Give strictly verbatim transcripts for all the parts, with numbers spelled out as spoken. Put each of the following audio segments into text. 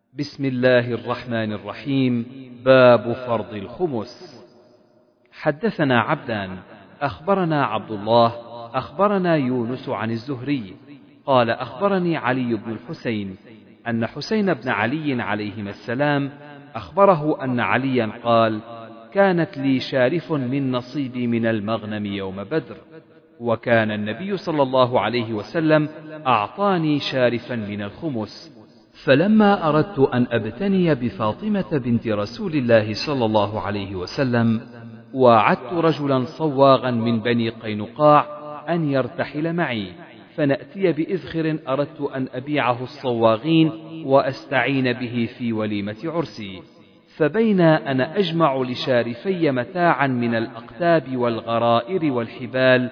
بسم الله الرحمن الرحيم. باب فرض الخمس. حدثنا عبدان أخبرنا عبد الله أخبرنا يونس عن الزهري قال أخبرني علي بن الحسين أن حسين بن علي عليهما السلام أخبره أن عليا قال: كانت لي شارف من نصيبي من المغنم يوم بدر، وكان النبي صلى الله عليه وسلم أعطاني شارفا من الخمس، فلما أردت أن أبتني بفاطمة بنت رسول الله صلى الله عليه وسلم وعدت رجلا صواغا من بني قينقاع أن يرتحل معي، فنأتي بإذخر أردت أن أبيعه الصواغين وأستعين به في وليمة عرسي، فبينا أنا أجمع لشارفي متاعا من الأقتاب والغرائر والحبال،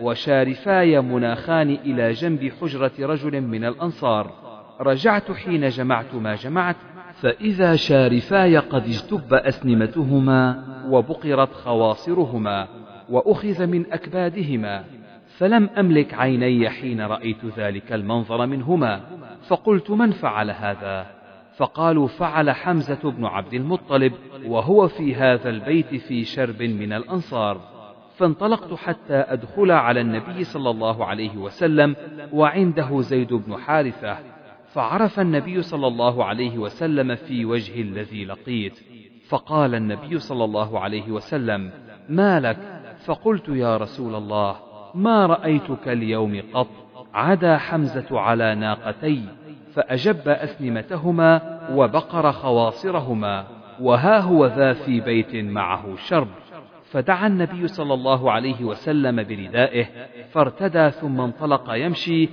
وشارفاي مناخان إلى جنب حجرة رجل من الأنصار، رجعت حين جمعت ما جمعت، فإذا شارفاي قد اجتب أسنمتهما وبقرت خواصرهما وأخذ من أكبادهما، فلم أملك عيني حين رأيت ذلك المنظر منهما، فقلت: من فعل هذا؟ فقالوا: فعل حمزة بن عبد المطلب، وهو في هذا البيت في شرب من الأنصار. فانطلقت حتى أدخل على النبي صلى الله عليه وسلم وعنده زيد بن حارثة، فعرف النبي صلى الله عليه وسلم في وجه الذي لقيت، فقال النبي صلى الله عليه وسلم: ما لك؟ فقلت: يا رسول الله، ما رأيتك اليوم قط، عدا حمزة على ناقتي فأجب أسنمتهما وبقر خواصرهما، وها هو ذا في بيت معه شرب. فدعا النبي صلى الله عليه وسلم بردائه فارتدى ثم انطلق يمشي،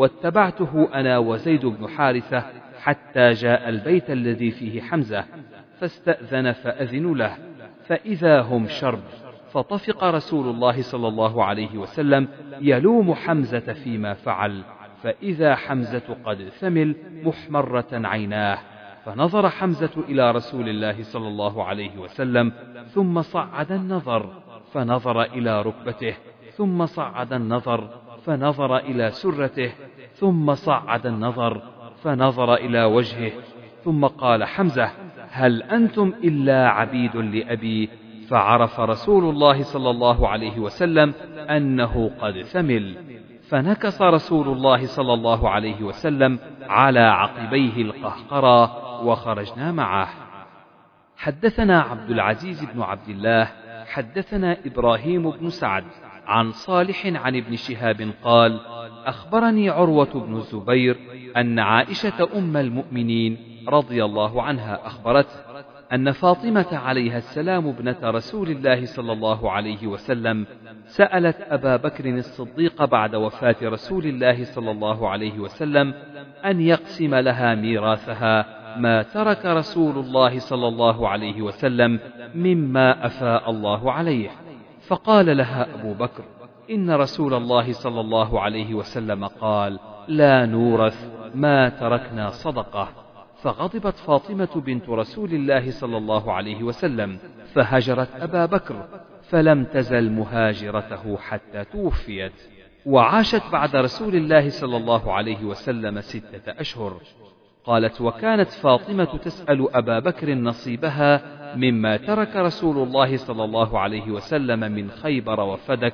واتبعته أنا وزيد بن حارثة حتى جاء البيت الذي فيه حمزة، فاستأذن فأذن له، فإذا هم شرب، فطفق رسول الله صلى الله عليه وسلم يلوم حمزة فيما فعل، فإذا حمزة قد ثمل محمرة عيناه، فنظر حمزة إلى رسول الله صلى الله عليه وسلم ثم صعد النظر فنظر إلى ركبته ثم صعد النظر فنظر إلى سرته ثم صعد النظر فنظر إلى وجهه، ثم قال: حمزة، هل أنتم إلا عبيد لأبي؟ فعرف رسول الله صلى الله عليه وسلم أنه قد ثمل، فنكص رسول الله صلى الله عليه وسلم على عقبيه القهقرى وخرجنا معه. حدثنا عبد العزيز بن عبد الله حدثنا إبراهيم بن سعد عن صالح عن ابن شهاب قال: أخبرني عروة بن الزبير أن عائشة أم المؤمنين رضي الله عنها أخبرته أن فاطمة عليها السلام ابنة رسول الله صلى الله عليه وسلم سألت أبا بكر الصديق بعد وفاة رسول الله صلى الله عليه وسلم أن يقسم لها ميراثها ما ترك رسول الله صلى الله عليه وسلم مما أفاء الله عليه، فقال لها أبو بكر: إن رسول الله صلى الله عليه وسلم قال: لا نورث ما تركنا صدقة. فغضبت فاطمة بنت رسول الله صلى الله عليه وسلم فهجرت أبا بكر، فلم تزل مهاجرته حتى توفيت، وعاشت بعد رسول الله صلى الله عليه وسلم ستة أشهر. قالت: وكانت فاطمة تسأل أبا بكر نصيبها مما ترك رسول الله صلى الله عليه وسلم من خيبر وفدك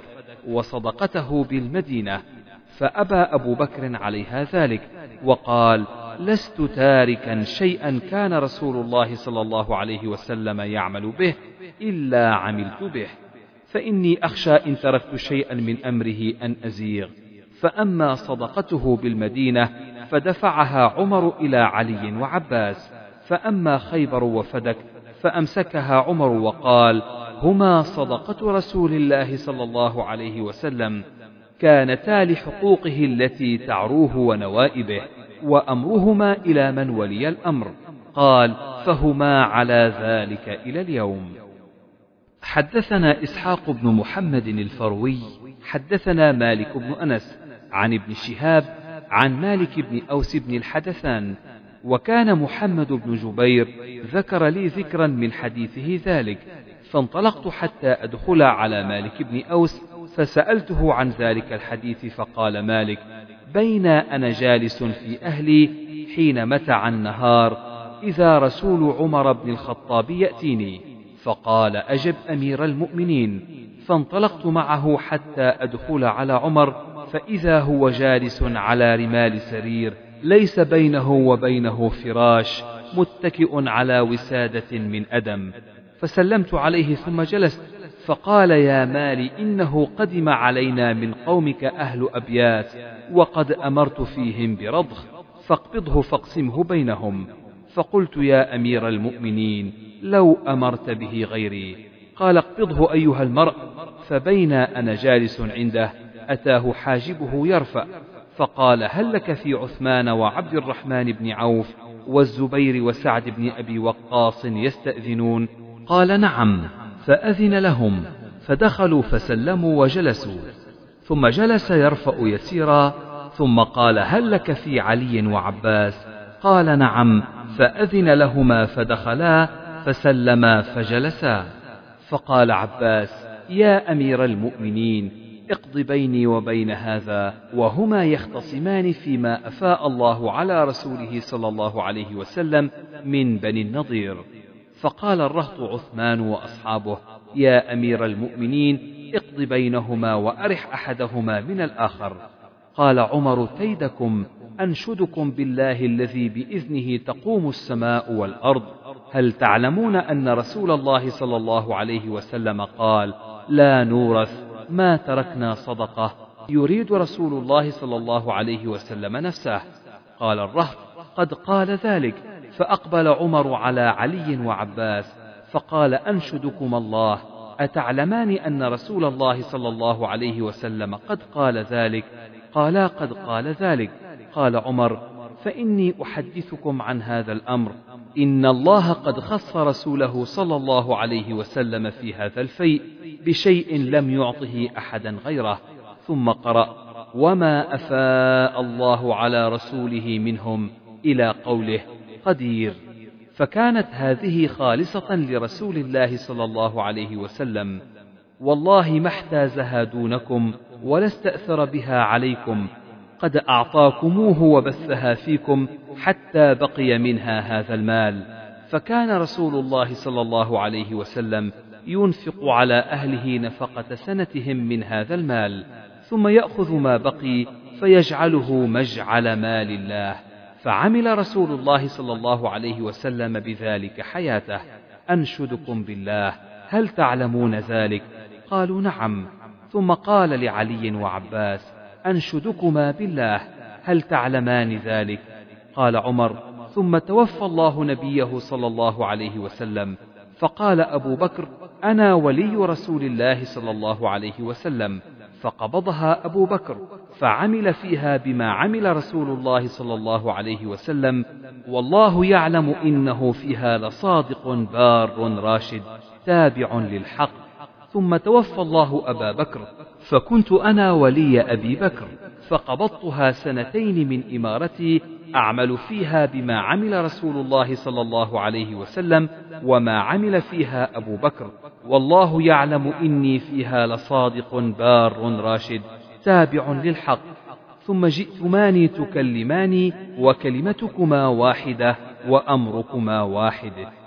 وصدقته بالمدينة، فأبى أبو بكر عليها ذلك، وقال: لست تاركا شيئا كان رسول الله صلى الله عليه وسلم يعمل به إلا عملت به، فإني أخشى إن تركت شيئا من أمره أن أزيغ. فأما صدقته بالمدينة فدفعها عمر إلى علي وعباس، فأما خيبر وفدك فأمسكها عمر وقال: هما صدقة رسول الله صلى الله عليه وسلم، كانتا لحقوقه التي تعروه ونوائبه، وأمرهما إلى من ولي الأمر. قال: فهما على ذلك إلى اليوم. حدثنا إسحاق بن محمد الفروي حدثنا مالك بن أنس عن ابن شهاب عن مالك بن أوس بن الحدثان، وكان محمد بن جبير ذكر لي ذكرا من حديثه ذلك، فانطلقت حتى أدخل على مالك بن أوس فسألته عن ذلك الحديث، فقال مالك: بين أنا جالس في أهلي حين متع النهار إذا رسول عمر بن الخطاب يأتيني، فقال أجب أمير المؤمنين. فانطلقت معه حتى أدخل على عمر، فإذا هو جالس على رمال سرير ليس بينه وبينه فراش، متكئ على وسادة من أدم. فسلمت عليه ثم جلست، فقال يا مالي إنه قدم علينا من قومك أهل أبيات، وقد أمرت فيهم برضخ، فاقبضه فاقسمه بينهم. فقلت يا أمير المؤمنين لو أمرت به غيري. قال اقبضه أيها المرء. فبين أنا جالس عنده أتاه حاجبه يرفع، فقال هل لك في عثمان وعبد الرحمن بن عوف والزبير وسعد بن أبي وقاص يستأذنون؟ قال نعم. فأذن لهم، فدخلوا فسلموا وجلسوا، ثم جلس يرفع يسيرا، ثم قال هل لك في علي وعباس؟ قال نعم. فأذن لهما فدخلا فسلما فجلسا. فقال عباس يا أمير المؤمنين اقض بيني وبين هذا، وهما يختصمان فيما أفاء الله على رسوله صلى الله عليه وسلم من بني النضير. فقال الرهط عثمان وأصحابه يا أمير المؤمنين اقض بينهما وأرح أحدهما من الآخر. قال عمر كيدكم، أنشدكم بالله الذي بإذنه تقوم السماء والأرض، هل تعلمون أن رسول الله صلى الله عليه وسلم قال لا نورث ما تركنا صدقة؟ يريد رسول الله صلى الله عليه وسلم نفسه. قال الرهط قد قال ذلك. فأقبل عمر على علي وعباس فقال أنشدكم الله، أتعلمان أن رسول الله صلى الله عليه وسلم قد قال ذلك؟ قالا قد قال ذلك. قال عمر فإني أحدثكم عن هذا الأمر، إن الله قد خص رسوله صلى الله عليه وسلم في هذا الفيء بشيء لم يعطه أحدا غيره. ثم قرأ وما أفاء الله على رسوله منهم إلى قوله قدير. فكانت هذه خالصة لرسول الله صلى الله عليه وسلم، والله ما احتازها دونكم ولا استأثر بها عليكم، قد أعطاكموه وبثها فيكم حتى بقي منها هذا المال. فكان رسول الله صلى الله عليه وسلم ينفق على أهله نفقة سنتهم من هذا المال، ثم يأخذ ما بقي فيجعله مجعل مال الله. فعمل رسول الله صلى الله عليه وسلم بذلك حياته. أنشدكم بالله هل تعلمون ذلك؟ قالوا نعم. ثم قال لعلي وعباس أنشدكما بالله هل تعلمان ذلك؟ قال عمر ثم توفى الله نبيه صلى الله عليه وسلم. فقال أبو بكر أنا ولي رسول الله صلى الله عليه وسلم. فقبضها أبو بكر فعمل فيها بما عمل رسول الله صلى الله عليه وسلم، والله يعلم إنه فيها لصادق بار راشد تابع للحق. ثم توفى الله أبا بكر فكنت أنا ولي أبي بكر، فقبضتها سنتين من إمارتي أعمل فيها بما عمل رسول الله صلى الله عليه وسلم وما عمل فيها أبو بكر، والله يعلم إني فيها لصادق بار راشد تابع للحق. ثم جئتماني تكلماني وكلمتكما واحدة وأمركما واحد.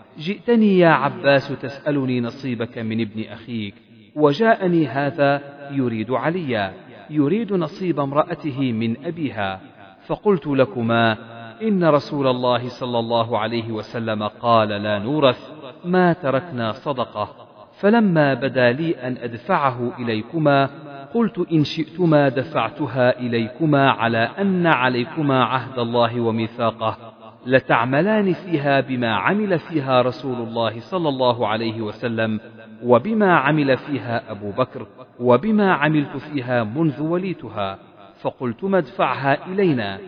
جئتني يا عباس تسألني نصيبك من ابن أخيك، وجاءني هذا يريد عليا، يريد نصيب امرأته من أبيها. فقلت لكما إن رسول الله صلى الله عليه وسلم قال لا نورث ما تركنا صدقة. فلما بدا لي أن أدفعه إليكما قلت إن شئتما دفعتها إليكما على أن عليكما عهد الله وميثاقه، لتعملان فيها بما عمل فيها رسول الله صلى الله عليه وسلم وبما عمل فيها أبو بكر وبما عملت فيها منذ وليتها. فقلتما ادفعها إلينا،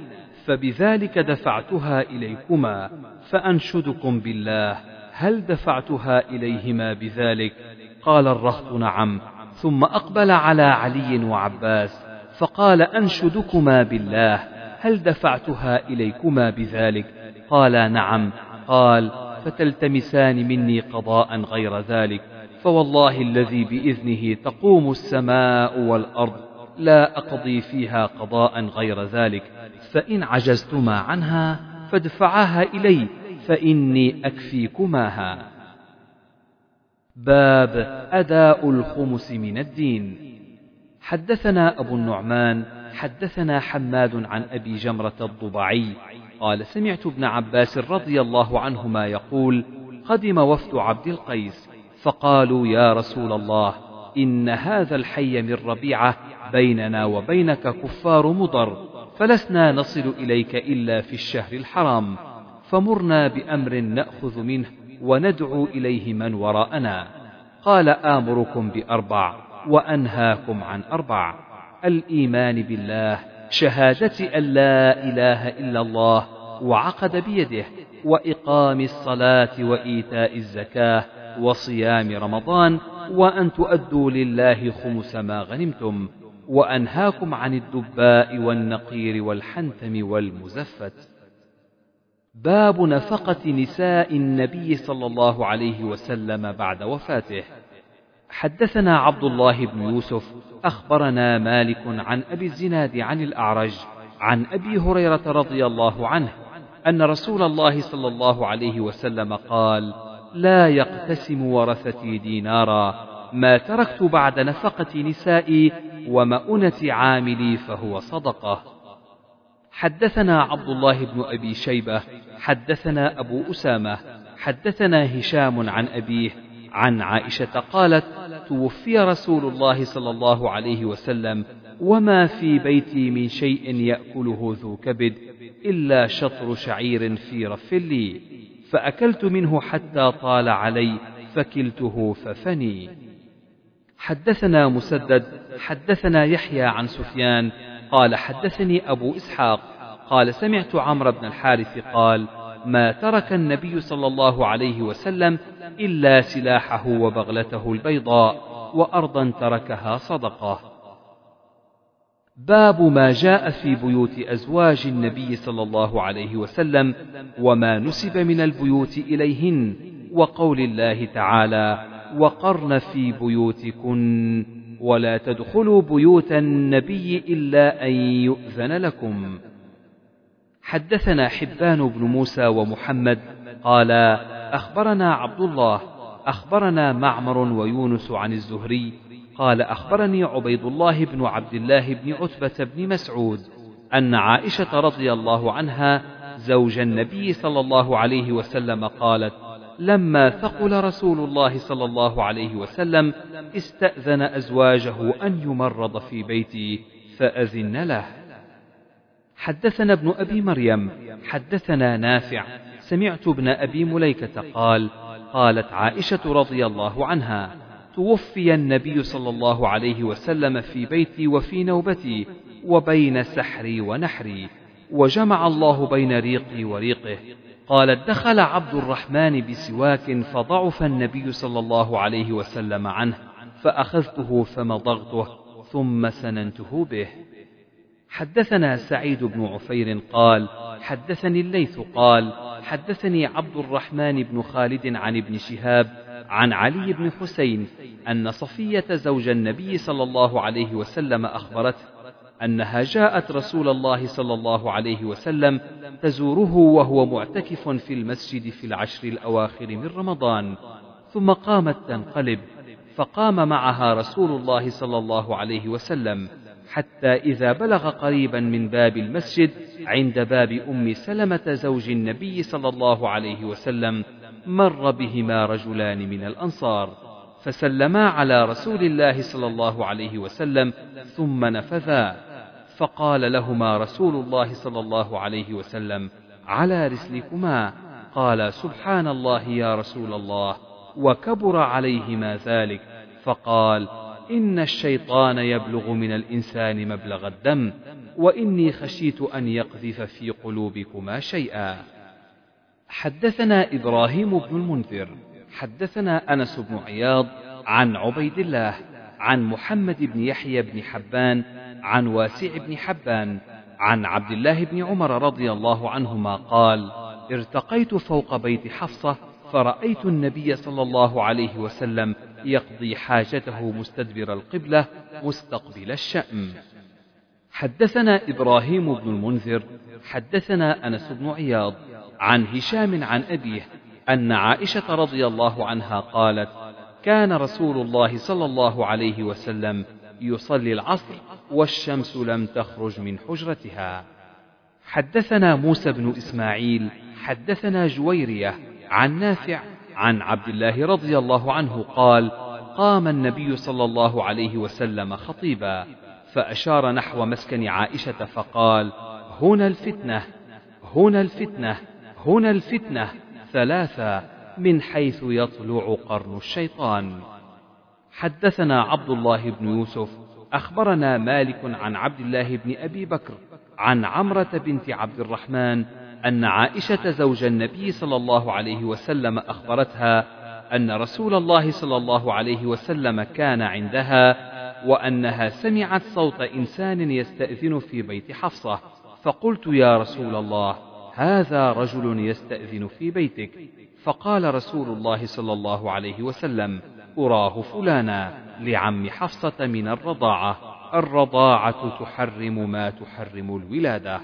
فبذلك دفعتها إليكما. فأنشدكم بالله هل دفعتها إليهما بذلك؟ قال الرهط نعم. ثم أقبل على علي وعباس فقال أنشدكما بالله هل دفعتها إليكما بذلك؟ قالا نعم. قال فتلتمسان مني قضاء غير ذلك، فوالله الذي بإذنه تقوم السماء والأرض لا أقضي فيها قضاء غير ذلك، فإن عجزتما عنها فادفعاها إلي، فإني أكفيكماها. باب أداء الخمس من الدين. حدثنا أبو النعمان حدثنا حماد عن أبي جمرة الضبعي قال سمعت ابن عباس رضي الله عنهما يقول قدم وفد عبد القيس فقالوا يا رسول الله إن هذا الحي من ربيعة بيننا وبينك كفار مضر، فلسنا نصل إليك إلا في الشهر الحرام، فمرنا بأمر نأخذ منه وندعو إليه من وراءنا. قال آمركم بأربع وأنهاكم عن أربع: الإيمان بالله، شهادة أن لا إله إلا الله وعقد بيده، وإقام الصلاة وإيتاء الزكاة وصيام رمضان، وأن تؤدوا لله خمس ما غنمتم، وأنهاكم عن الدباء والنقير والحنثم والمزفت. باب نفقة نساء النبي صلى الله عليه وسلم بعد وفاته. حدثنا عبد الله بن يوسف أخبرنا مالك عن أبي الزناد عن الأعرج عن أبي هريرة رضي الله عنه أن رسول الله صلى الله عليه وسلم قال: لا يقتسم ورثتي دينارا، ما تركت بعد نفقة نسائي ومؤنة عاملي فهو صدقة. حدثنا عبد الله بن أبي شيبة حدثنا أبو أسامة حدثنا هشام عن أبيه عن عائشة قالت: توفي رسول الله صلى الله عليه وسلم وما في بيتي من شيء يأكله ذو كبد إلا شطر شعير في رف لي، فأكلت منه حتى طال علي فكلته ففني. حدثنا مسدد حدثنا يحيى عن سفيان قال حدثني أبو إسحاق قال سمعت عمرو بن الحارث قال: ما ترك النبي صلى الله عليه وسلم إلا سلاحه وبغلته البيضاء، وأرضا تركها صدقة. باب ما جاء في بيوت أزواج النبي صلى الله عليه وسلم وما نسب من البيوت إليهن، وقول الله تعالى: وقرن في بيوتكن ولا تدخلوا بيوت النبي إلا أن يؤذن لكم. حدثنا حبان بن موسى ومحمد قال أخبرنا عبد الله أخبرنا معمر ويونس عن الزهري قال أخبرني عبيد الله بن عبد الله بن عتبة بن مسعود أن عائشة رضي الله عنها زوج النبي صلى الله عليه وسلم قالت: لما ثقل رسول الله صلى الله عليه وسلم استأذن أزواجه أن يمرض في بيتي فأذن له. حدثنا ابن أبي مريم حدثنا نافع سمعت ابن أبي مليكة قال: قالت عائشة رضي الله عنها: توفي النبي صلى الله عليه وسلم في بيتي وفي نوبتي وبين سحري ونحري، وجمع الله بين ريقي وريقه. قالت: دخل عبد الرحمن بسواك فضعف النبي صلى الله عليه وسلم عنه، فأخذته فمضغته ثم سننته به. حدثنا سعيد بن عفير قال حدثني الليث قال حدثني عبد الرحمن بن خالد عن ابن شهاب عن علي بن حسين أن صفية زوج النبي صلى الله عليه وسلم أخبرته أنها جاءت رسول الله صلى الله عليه وسلم تزوره وهو معتكف في المسجد في العشر الأواخر من رمضان، ثم قامت تنقلب، فقام معها رسول الله صلى الله عليه وسلم حتى إذا بلغ قريبا من باب المسجد عند باب أم سلمة زوج النبي صلى الله عليه وسلم مر بهما رجلان من الأنصار فسلما على رسول الله صلى الله عليه وسلم ثم نفذا، فقال لهما رسول الله صلى الله عليه وسلم: على رسلكما. قال: سبحان الله يا رسول الله، وكبر عليهما ذلك، فقال: إن الشيطان يبلغ من الإنسان مبلغ الدم، وإني خشيت أن يقذف في قلوبكما شيئا. حدثنا إبراهيم بن المنذر حدثنا أنس بن عياض عن عبيد الله عن محمد بن يحيى بن حبان عن واسع بن حبان عن عبد الله بن عمر رضي الله عنهما قال: ارتقيت فوق بيت حفصة فرأيت النبي صلى الله عليه وسلم يقضي حاجته مستدبر القبلة مستقبل الشأم. حدثنا إبراهيم بن المنذر حدثنا أنس بن عياض عن هشام عن أبيه أن عائشة رضي الله عنها قالت: كان رسول الله صلى الله عليه وسلم يصلي العصر والشمس لم تخرج من حجرتها. حدثنا موسى بن إسماعيل حدثنا جويرية عن نافع عن عبد الله رضي الله عنه قال: قام النبي صلى الله عليه وسلم خطيبا فأشار نحو مسكن عائشة فقال: هنا الفتنة هنا الفتنة هنا الفتنة ثلاثة من حيث يطلع قرن الشيطان. حدثنا عبد الله بن يوسف أخبرنا مالك عن عبد الله بن أبي بكر عن عمرة بنت عبد الرحمن أن عائشة زوج النبي صلى الله عليه وسلم أخبرتها أن رسول الله صلى الله عليه وسلم كان عندها وأنها سمعت صوت إنسان يستأذن في بيت حفصة، فقلت: يا رسول الله، هذا رجل يستأذن في بيتك. فقال رسول الله صلى الله عليه وسلم: أراه فلانا لعم حفصة من الرضاعة، الرضاعة تحرم ما تحرم الولادة.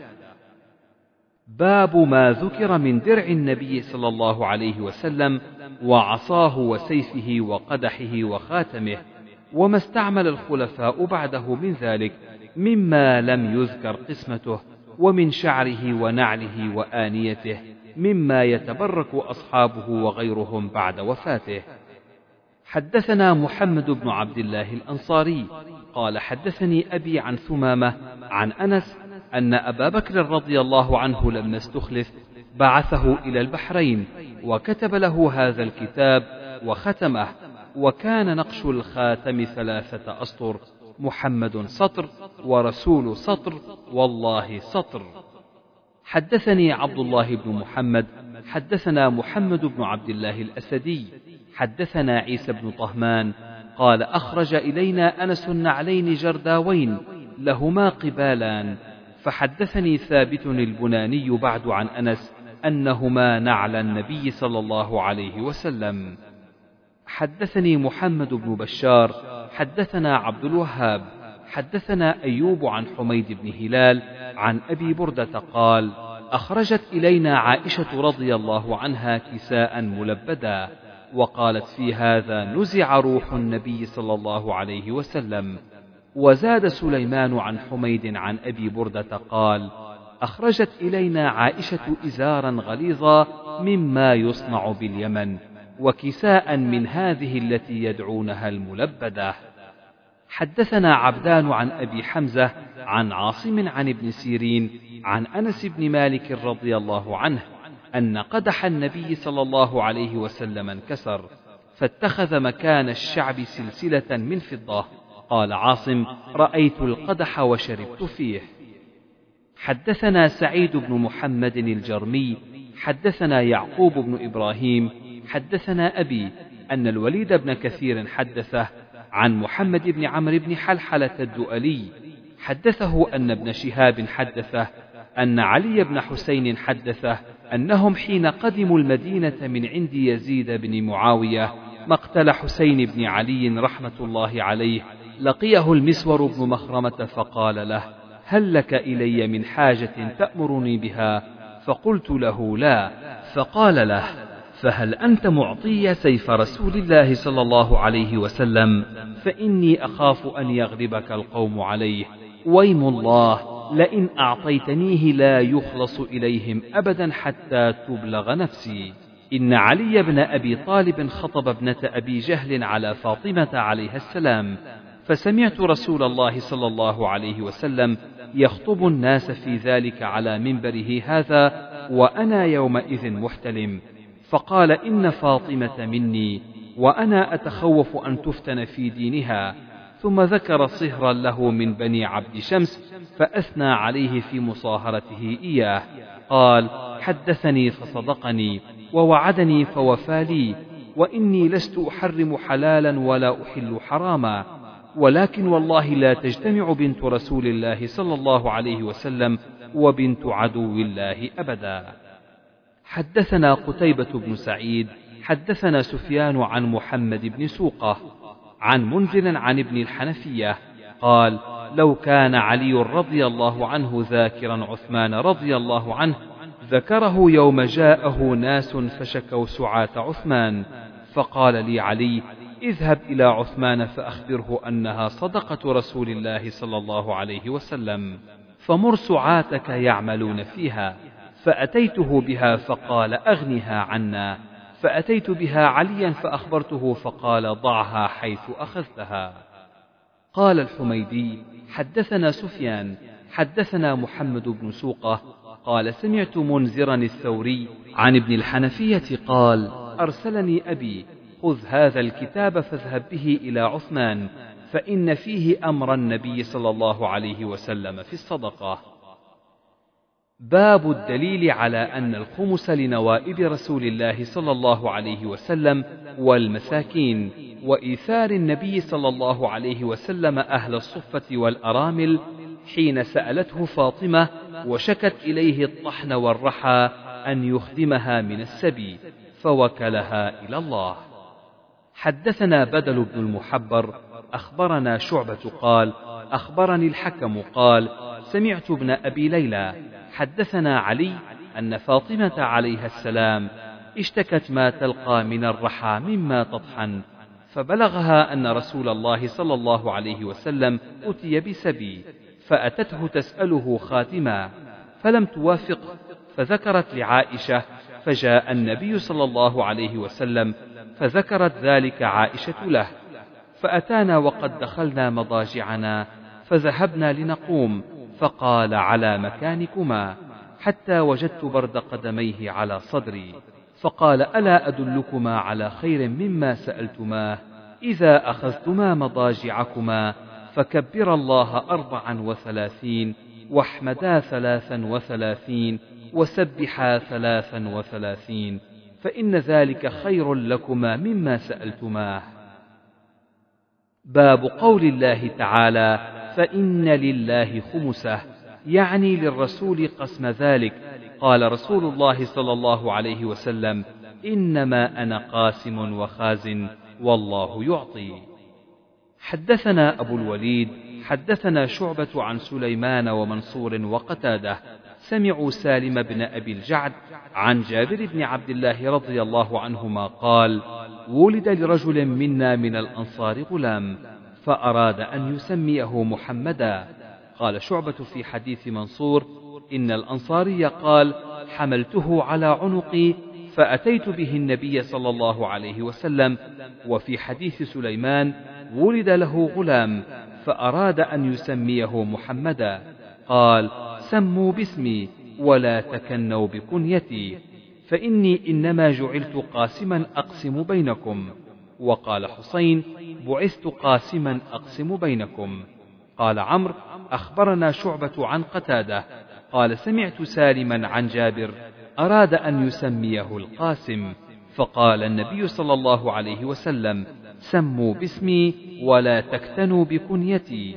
باب ما ذكر من درع النبي صلى الله عليه وسلم وعصاه وسيفه وقدحه وخاتمه، وما استعمل الخلفاء بعده من ذلك مما لم يذكر قسمته، ومن شعره ونعله وآنيته مما يتبرك أصحابه وغيرهم بعد وفاته. حدثنا محمد بن عبد الله الأنصاري قال: حدثني أبي عن ثمامة عن أنس أن أبا بكر رضي الله عنه لما استخلف بعثه إلى البحرين وكتب له هذا الكتاب وختمه، وكان نقش الخاتم ثلاثة أسطر: محمد سطر، ورسول سطر، والله سطر. حدثني عبد الله بن محمد حدثنا محمد بن عبد الله الأسدي حدثنا عيسى بن طهمان قال: أخرج إلينا أنس نعلين جرداوين لهما قبالان، فحدثني ثابت البناني بعد عن أنس أنهما نعل النبي صلى الله عليه وسلم. حدثني محمد بن بشار حدثنا عبد الوهاب حدثنا أيوب عن حميد بن هلال عن أبي بردة قال: أخرجت إلينا عائشة رضي الله عنها كساء ملبدا، وقالت في هذا: نزع روح النبي صلى الله عليه وسلم. وزاد سليمان عن حميد عن أبي بردة قال: أخرجت إلينا عائشة إزارا غليظا مما يصنع باليمن، وكساء من هذه التي يدعونها الملبدة. حدثنا عبدان عن أبي حمزة عن عاصم عن ابن سيرين عن أنس بن مالك رضي الله عنه أن قدح النبي صلى الله عليه وسلم انكسر، فاتخذ مكان الشعب سلسلة من فضة. قال عاصم: رأيت القدح وشربت فيه. حدثنا سعيد بن محمد الجرمي حدثنا يعقوب بن إبراهيم حدثنا أبي أن الوليد بن كثير حدثه عن محمد بن عمرو بن حلحلة الدؤلي حدثه أن ابن شهاب حدثه أن علي بن حسين حدثه أنهم حين قدموا المدينة من عند يزيد بن معاوية مقتل حسين بن علي رحمة الله عليه، لقيه المسور بن مخرمة فقال له: هل لك إلي من حاجة تأمرني بها؟ فقلت له: لا. فقال له: فهل أنت معطي سيف رسول الله صلى الله عليه وسلم؟ فإني أخاف أن يغلبك القوم عليه، ويم الله لئن أعطيتنيه لا يخلص إليهم أبدا حتى تبلغ نفسي. إن علي بن أبي طالب خطب ابنة أبي جهل على فاطمة عليها السلام، فسمعت رسول الله صلى الله عليه وسلم يخطب الناس في ذلك على منبره هذا وأنا يومئذ محتلم، فقال: إن فاطمة مني وأنا أتخوف أن تفتن في دينها. ثم ذكر صهرا له من بني عبد شمس فأثنى عليه في مصاهرته إياه. قال: حدثني فصدقني، ووعدني فوفى لي، وإني لست أحرم حلالا ولا أحل حراما، ولكن والله لا تجتمع بنت رسول الله صلى الله عليه وسلم وبنت عدو الله أبدا. حدثنا قتيبة بن سعيد حدثنا سفيان عن محمد بن سوقة عن منذر عن ابن الحنفية قال: لو كان علي رضي الله عنه ذاكرا عثمان رضي الله عنه ذكره يوم جاءه ناس فشكوا سعاة عثمان، فقال لي علي: اذهب إلى عثمان فأخبره أنها صدقة رسول الله صلى الله عليه وسلم، فمر سعاتك يعملون فيها. فأتيته بها فقال: أغنها عنا. فأتيت بها عليا فأخبرته فقال: ضعها حيث أخذتها. قال الحميدي: حدثنا سفيان حدثنا محمد بن سوقة قال: سمعت منذرا الثوري عن ابن الحنفية قال: أرسلني أبي: خذ هذا الكتاب فاذهب به إلى عثمان، فإن فيه أمر النبي صلى الله عليه وسلم في الصدقة. باب الدليل على أن الخمس لنوائب رسول الله صلى الله عليه وسلم والمساكين، وإيثار النبي صلى الله عليه وسلم أهل الصفة والأرامل حين سألته فاطمة وشكت إليه الطحن والرحى أن يخدمها من السبي، فوكلها إلى الله. حدثنا بدل بن المحبر أخبرنا شعبة قال: أخبرني الحكم قال: سمعت ابن أبي ليلى حدثنا علي أن فاطمة عليها السلام اشتكت ما تلقى من الرحى مما تطحن، فبلغها أن رسول الله صلى الله عليه وسلم أتي بسبي، فأتته تسأله خادما فلم توافق، فذكرت لعائشة، فجاء النبي صلى الله عليه وسلم فذكرت ذلك عائشة له، فأتانا وقد دخلنا مضاجعنا فذهبنا لنقوم، فقال: على مكانكما، حتى وجدت برد قدميه على صدري، فقال: ألا أدلكما على خير مما سألتماه؟ إذا أخذتما مضاجعكما فكبر الله أربعا وثلاثين، واحمدا ثلاثا وثلاثين، وسبحا ثلاثا وثلاثين، فإن ذلك خير لكما مما سألتماه. باب قول الله تعالى: فإن لله خمسه، يعني للرسول قسم ذلك. قال رسول الله صلى الله عليه وسلم: إنما أنا قاسم وخازن والله يعطي. حدثنا أبو الوليد حدثنا شعبة عن سليمان ومنصور وقتادة سمعوا سالم بن أبي الجعد عن جابر بن عبد الله رضي الله عنهما قال: ولد لرجل منا من الأنصار غلام، فأراد أن يسميه محمدا. قال شعبة في حديث منصور: إن الأنصاري قال: حملته على عنقي فأتيت به النبي صلى الله عليه وسلم. وفي حديث سليمان: ولد له غلام فأراد أن يسميه محمدا، قال: سموا باسمي ولا تكنوا بكنيتي، فإني إنما جعلت قاسما أقسم بينكم. وقال حسين: بعثت قاسما أقسم بينكم. قال عمرو: أخبرنا شعبة عن قتادة قال: سمعت سالما عن جابر أراد أن يسميه القاسم، فقال النبي صلى الله عليه وسلم: سموا باسمي ولا تكتنوا بكنيتي.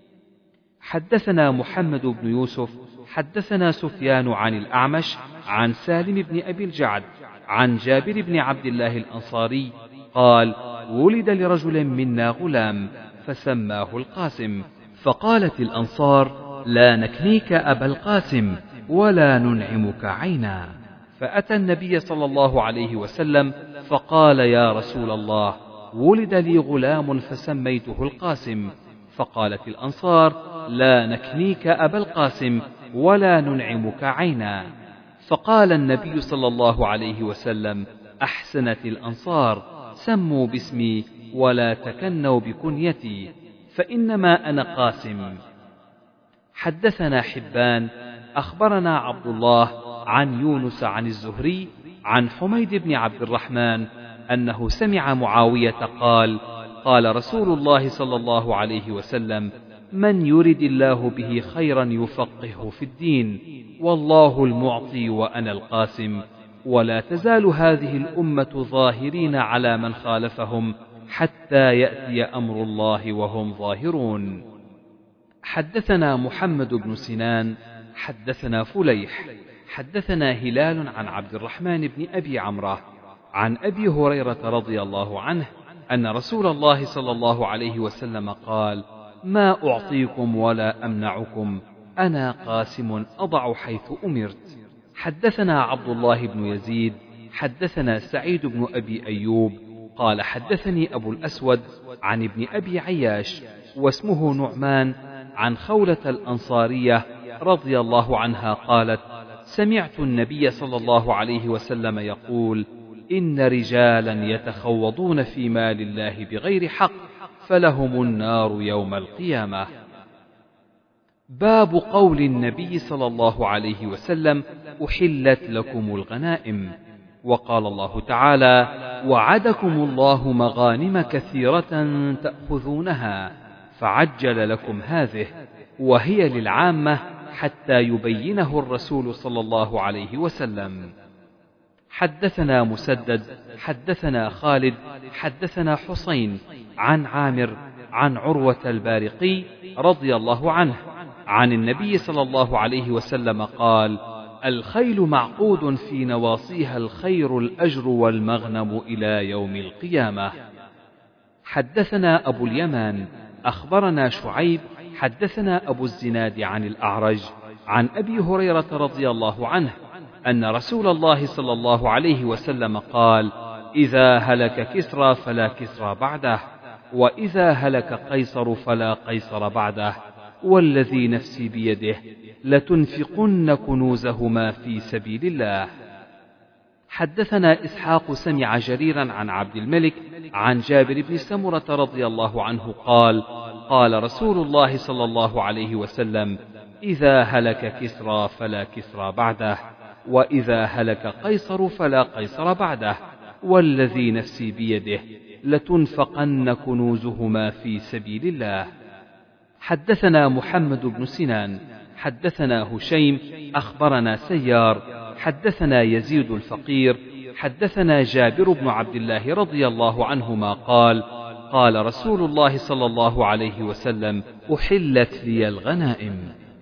حدثنا محمد بن يوسف حدثنا سفيان عن الأعمش عن سالم بن أبي الجعد عن جابر بن عبد الله الأنصاري قال: ولد لرجل منا غلام فسماه القاسم، فقالت الأنصار: لا نكنيك أبا القاسم ولا ننعمك عينا. فأتى النبي صلى الله عليه وسلم فقال: يا رسول الله، ولد لي غلام فسميته القاسم. فقالت الأنصار: لا نكنيك أبا القاسم ولا ننعمك عينا. فقال النبي صلى الله عليه وسلم: أحسنت الأنصار، سموا باسمي ولا تكنوا بكنيتي، فإنما أنا قاسم. حدثنا حبان أخبرنا عبد الله عن يونس عن الزهري عن حميد بن عبد الرحمن أنه سمع معاوية قال: قال رسول الله صلى الله عليه وسلم: من يرد الله به خيرا يفقهه في الدين، والله المعطي وأنا القاسم، ولا تزال هذه الأمة ظاهرين على من خالفهم حتى يأتي أمر الله وهم ظاهرون. حدثنا محمد بن سنان حدثنا فليح حدثنا هلال عن عبد الرحمن بن أبي عمرة عن أبي هريرة رضي الله عنه أن رسول الله صلى الله عليه وسلم قال: ما أعطيكم ولا أمنعكم، أنا قاسم أضع حيث أمرت. حدثنا عبد الله بن يزيد حدثنا سعيد بن أبي أيوب قال حدثني أبو الأسود عن ابن أبي عياش واسمه نعمان عن خولة الأنصارية رضي الله عنها قالت: سمعت النبي صلى الله عليه وسلم يقول: إن رجالا يتخوضون في مال الله بغير حق فلهم النار يوم القيامة. باب قول النبي صلى الله عليه وسلم: أحلت لكم الغنائم. وقال الله تعالى: وعدكم الله مغانم كثيرة تأخذونها فعجل لكم هذه، وهي للعامة حتى يبينه الرسول صلى الله عليه وسلم. حدثنا مسدد حدثنا خالد حدثنا حسين عن عامر عن عروة البارقي رضي الله عنه عن النبي صلى الله عليه وسلم قال: الخيل معقود في نواصيها الخير الأجر والمغنم إلى يوم القيامة. حدثنا أبو اليمان أخبرنا شعيب حدثنا أبو الزناد عن الأعرج عن أبي هريرة رضي الله عنه أن رسول الله صلى الله عليه وسلم قال: إذا هلك كسرى فلا كسرى بعده، وإذا هلك قيصر فلا قيصر بعده، والذي نفسي بيده لتنفقن كنوزهما في سبيل الله. حدثنا إسحاق سمع جريرا عن عبد الملك عن جابر بن سمرة رضي الله عنه قال: قال رسول الله صلى الله عليه وسلم: إذا هلك كسرى فلا كسرى بعده، وإذا هلك قيصر فلا قيصر بعده، والذي نفسي بيده لتنفقن كنوزهما في سبيل الله. حدثنا محمد بن سنان حدثنا هشيم أخبرنا سيار حدثنا يزيد الفقير حدثنا جابر بن عبد الله رضي الله عنهما قال: قال رسول الله صلى الله عليه وسلم: أحلت لي الغنائم.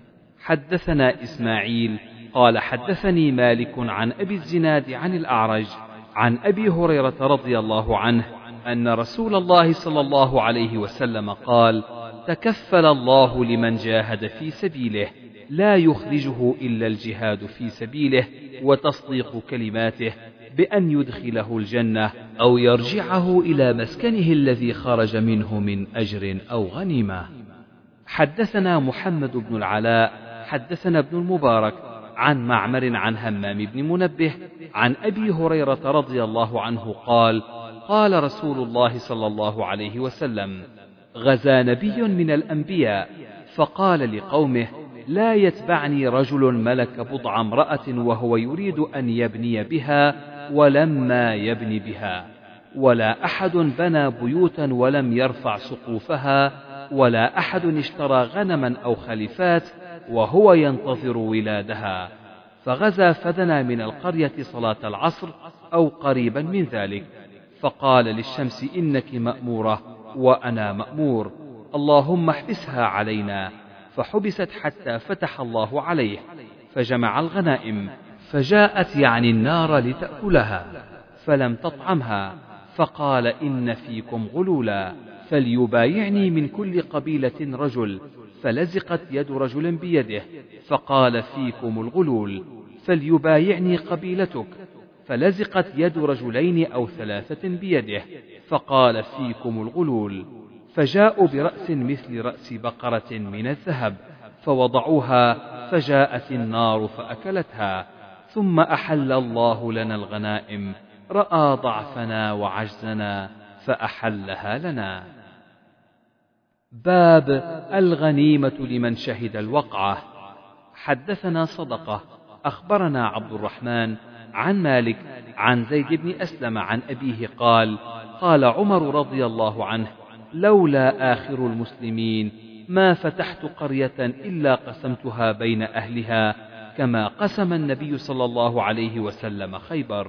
حدثنا إسماعيل قال حدثني مالك عن أبي الزناد عن الأعرج عن أبي هريرة رضي الله عنه أن رسول الله صلى الله عليه وسلم قال: تكفل الله لمن جاهد في سبيله لا يخرجه إلا الجهاد في سبيله وتصديق كلماته بأن يدخله الجنة أو يرجعه إلى مسكنه الذي خرج منه من أجر أو غنيمة. حدثنا محمد بن العلاء حدثنا ابن المبارك عن معمر عن همام بن منبه عن أبي هريرة رضي الله عنه قال: قال رسول الله صلى الله عليه وسلم: غزا نبي من الأنبياء فقال لقومه: لا يتبعني رجل ملك بضع امرأة وهو يريد أن يبني بها ولما يبني بها، ولا أحد بنى بيوتا ولم يرفع سقوفها، ولا أحد اشترى غنما أو خلفات وهو ينتظر ولادها. فغزا فدنا من القرية صلاة العصر أو قريبا من ذلك، فقال للشمس: إنك مأمورة وأنا مأمور، اللهم احبسها علينا. فحبست حتى فتح الله عليه، فجمع الغنائم، فجاءت يعني النار لتأكلها فلم تطعمها، فقال: إن فيكم غلولا، فليبايعني من كل قبيلة رجل، فلزقت يد رجل بيده، فقال: فيكم الغلول، فليبايعني قبيلتك، فلزقت يد رجلين أو ثلاثة بيده، فقال: فيكم الغلول، فجاءوا برأس مثل رأس بقرة من الذهب فوضعوها، فجاءت النار فأكلتها. ثم أحل الله لنا الغنائم، رأى ضعفنا وعجزنا فأحلها لنا. باب الغنيمة لمن شهد الوقعة. حدثنا صدقة أخبرنا عبد الرحمن عن مالك عن زيد بن أسلم عن أبيه قال: قال عمر رضي الله عنه: لولا آخر المسلمين ما فتحت قرية إلا قسمتها بين أهلها كما قسم النبي صلى الله عليه وسلم خيبر.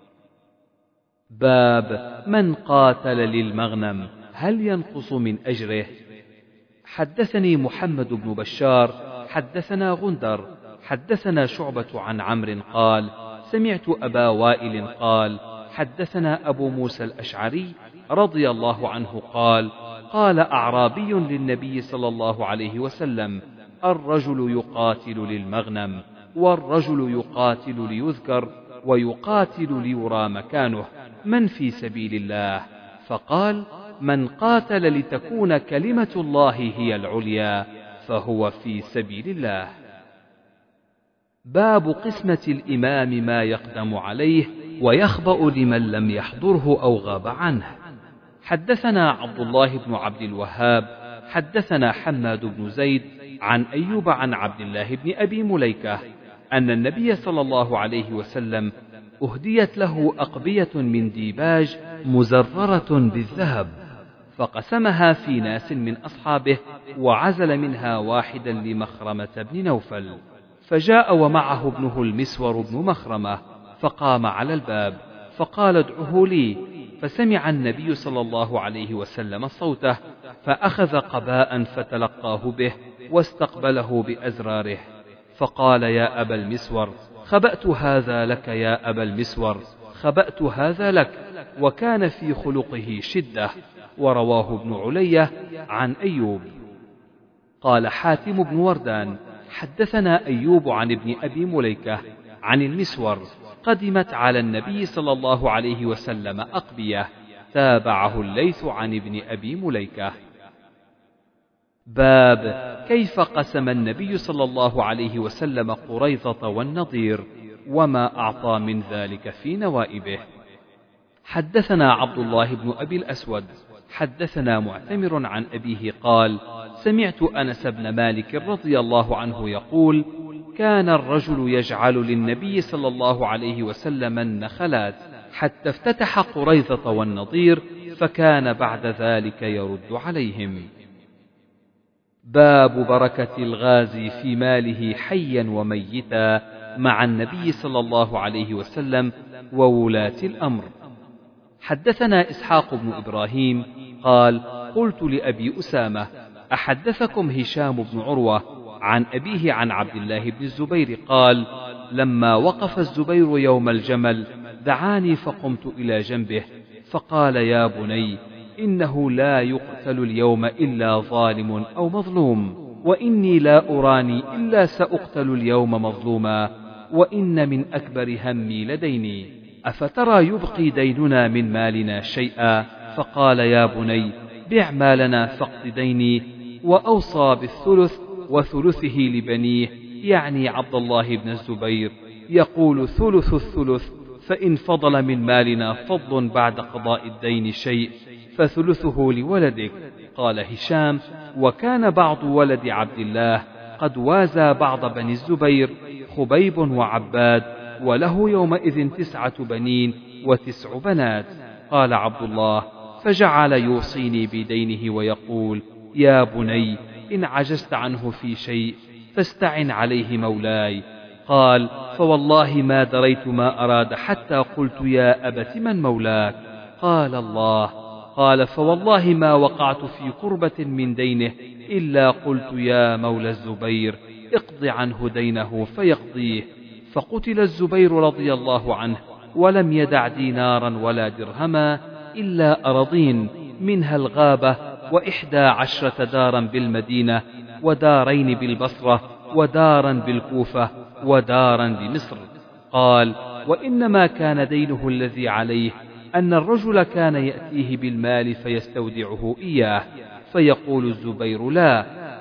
باب من قاتل للمغنم هل ينقص من أجره؟ حدثني محمد بن بشار حدثنا غندر حدثنا شعبة عن عمرو قال: سمعت أبا وائل قال: حدثنا أبو موسى الأشعري رضي الله عنه قال: قال أعرابي للنبي صلى الله عليه وسلم: الرجل يقاتل للمغنم، والرجل يقاتل ليذكر، ويقاتل ليرى مكانه، من في سبيل الله؟ فقال: من قاتل لتكون كلمة الله هي العليا فهو في سبيل الله. باب قسمة الإمام ما يقدم عليه ويخبأ لمن لم يحضره أو غاب عنه. حدثنا عبد الله بن عبد الوهاب حدثنا حماد بن زيد عن أيوب عن عبد الله بن أبي مليكة أن النبي صلى الله عليه وسلم أهديت له أقبية من ديباج مزررة بالذهب، فقسمها في ناس من أصحابه، وعزل منها واحدا لمخرمة بن نوفل، فجاء ومعه ابنه المسور بن مخرمة، فقام على الباب فقال: ادعه لي. فسمع النبي صلى الله عليه وسلم صوته، فأخذ قباء فتلقاه به واستقبله بأزراره، فقال: يا أبا المسور، خبأت هذا لك، يا أبا المسور، خبأت هذا لك. وكان في خلقه شدة. ورواه ابن علية عن أيوب. قال حاتم بن وردان: حدثنا أيوب عن ابن أبي مليكة عن المسور: قدمت على النبي صلى الله عليه وسلم أقبية. تابعه الليث عن ابن أبي مليكة. باب كيف قسم النبي صلى الله عليه وسلم قريظة والنضير، وما أعطى من ذلك في نوائبه. حدثنا عبد الله بن أبي الأسود حدثنا معتمر عن أبيه قال: سمعت أنس بن مالك رضي الله عنه يقول: كان الرجل يجعل للنبي صلى الله عليه وسلم النخلات حتى افتتح قريظة والنضير، فكان بعد ذلك يرد عليهم. باب بركة الغازي في ماله حيا وميتا مع النبي صلى الله عليه وسلم وولاة الأمر. حدثنا إسحاق بن إبراهيم قال: قلت لأبي أسامة: أحدثكم هشام بن عروة عن أبيه عن عبد الله بن الزبير قال: لما وقف الزبير يوم الجمل دعاني فقمت إلى جنبه فقال: يا بني، إنه لا يقتل اليوم إلا ظالم أو مظلوم، وإني لا أراني إلا سأقتل اليوم مظلوما، وإن من أكبر همي لديني، أفترى يبقي ديننا من مالنا شيئا؟ فقال: يا بني، بع مالنا فاقض ديني. وأوصى بالثلث وثلثه لبنيه، يعني عبد الله بن الزبير، يقول: ثلث الثلث، فإن فضل من مالنا فضل بعد قضاء الدين شيء فثلثه لولدك. قال هشام: وكان بعض ولد عبد الله قد وازى بعض بني الزبير، خبيب وعباد، وله يومئذ تسعة بنين وتسع بنات. قال عبد الله: فجعل يوصيني بدينه ويقول: يا بني، إن عجزت عنه في شيء فاستعن عليه مولاي. قال: فوالله ما دريت ما أراد حتى قلت: يا أبت من مولاك؟ قال: الله. قال: فوالله ما وقعت في قربة من دينه إلا قلت: يا مولى الزبير، اقض عنه دينه فيقضيه. فقتل الزبير رضي الله عنه، ولم يدع دينارا ولا درهما إلا أراضين، منها الغابة، وإحدى عشرة دارا بالمدينة، ودارين بالبصرة، ودارا بالكوفة، ودارا بمصر. قال: وإنما كان دينه الذي عليه أن الرجل كان يأتيه بالمال فيستودعه إياه، فيقول الزبير: لا،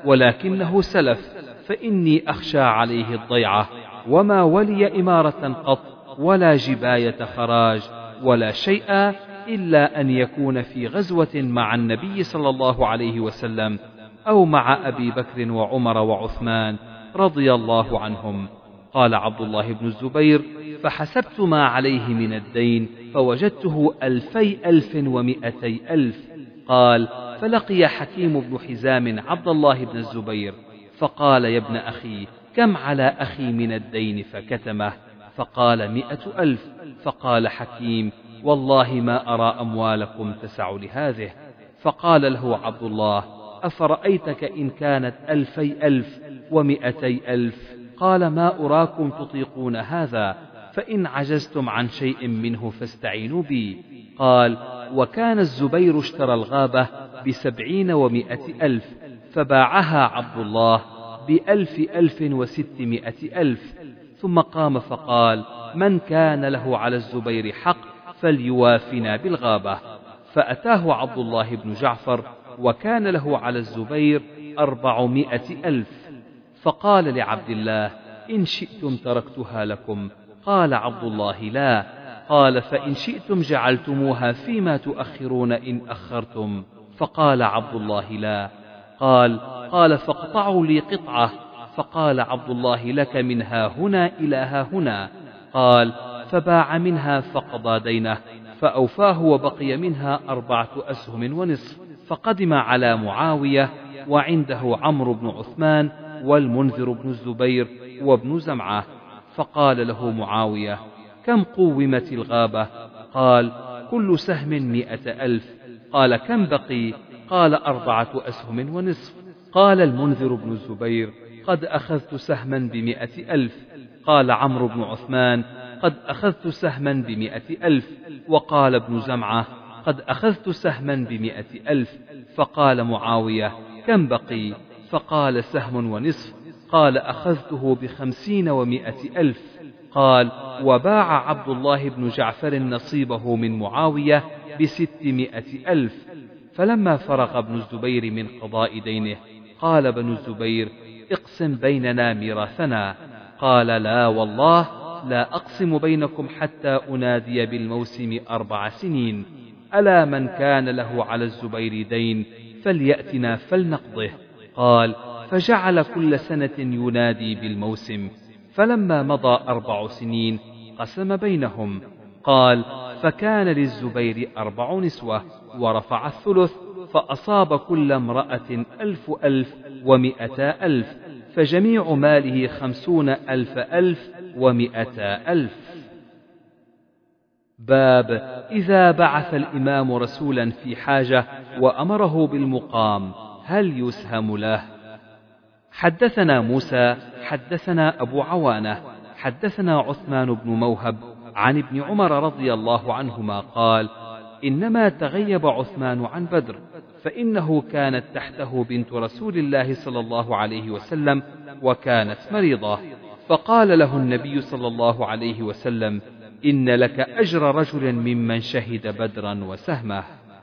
ولكنه سلف، فإني أخشى عليه الضيعة، وما ولي إمارة قط، ولا جباية خراج، ولا شيء إلا أن يكون في غزوة مع النبي صلى الله عليه وسلم، أو مع أبي بكر وعمر وعثمان رضي الله عنهم. قال عبد الله بن الزبير: فحسبت ما عليه من الدين فوجدته ألفي ألف ومئتي ألف. قال: فلقي حكيم بن حزام عبد الله بن الزبير فقال: يا ابن أخي، كم على أخي من الدين؟ فكتمه، فقال: مئة ألف. فقال حكيم: والله ما أرى أموالكم تسع لهذه. فقال له عبد الله: أفرأيتك إن كانت ألفي ألف ومئتي ألف؟ قال: ما أراكم تطيقون هذا، فإن عجزتم عن شيء منه فاستعينوا بي. قال: وكان الزبير اشترى الغابة بسبعين ومائة ألف، فباعها عبد الله بألف ألف وستمائة ألف. ثم قام فقال: من كان له على الزبير حق فليوافنا بالغابة. فأتاه عبد الله بن جعفر وكان له على الزبير أربعمائة ألف، فقال لعبد الله: إن شئتم تركتها لكم. قال عبد الله: لا. قال: فإن شئتم جعلتموها فيما تؤخرون إن أخرتم. فقال عبد الله: لا. قال قال فاقطعوا لي قطعة. فقال عبد الله: لك منها هنا إلى ها هنا. قال: فباع منها فقضى دينه، فأوفاه وبقي منها أربعة أسهم ونصف. فقدم على معاوية وعنده عمرو بن عثمان والمنذر بن الزبير وابن زمعة، فقال له معاوية: كم قومت الغابة؟ قال: كل سهم مئة ألف. قال: كم بقي؟ قال: أربعة أسهم ونصف. قال المنذر بن الزبير: قد أخذت سهما بمئة ألف. قال عمرو بن عثمان: قد أخذت سهما بمئة ألف. وقال ابن زمعة: قد أخذت سهما بمئة ألف. فقال معاوية: كم بقي؟ فقال: سهم ونصف. قال: أخذته بخمسين ومئة ألف. قال: وباع عبد الله بن جعفر نصيبه من معاوية بستمائة ألف. فلما فرغ ابن الزبير من قضاء دينه قال ابن الزبير: اقسم بيننا ميراثنا. قال: لا والله لا أقسم بينكم حتى أنادي بالموسم أربع سنين. ألا من كان له على الزبير دين فليأتنا فلنقضه. قال: فجعل كل سنة ينادي بالموسم، فلما مضى أربع سنين قسم بينهم. قال: فكان للزبير أربع نسوة، ورفع الثلث، فأصاب كل امرأة ألف ألف ومئتا ألف، فجميع ماله خمسون ألف ألف ومئتا ألف. باب إذا بعث الإمام رسولا في حاجة وأمره بالمقام هل يسهم له؟ حدثنا موسى حدثنا أبو عوانة حدثنا عثمان بن موهب عن ابن عمر رضي الله عنهما قال: إنما تغيب عثمان عن بدر، فإنه كانت تحته بنت رسول الله صلى الله عليه وسلم وكانت مريضة، فقال له النبي صلى الله عليه وسلم: إن لك أجر رجل ممن شهد بدرا وسهمه.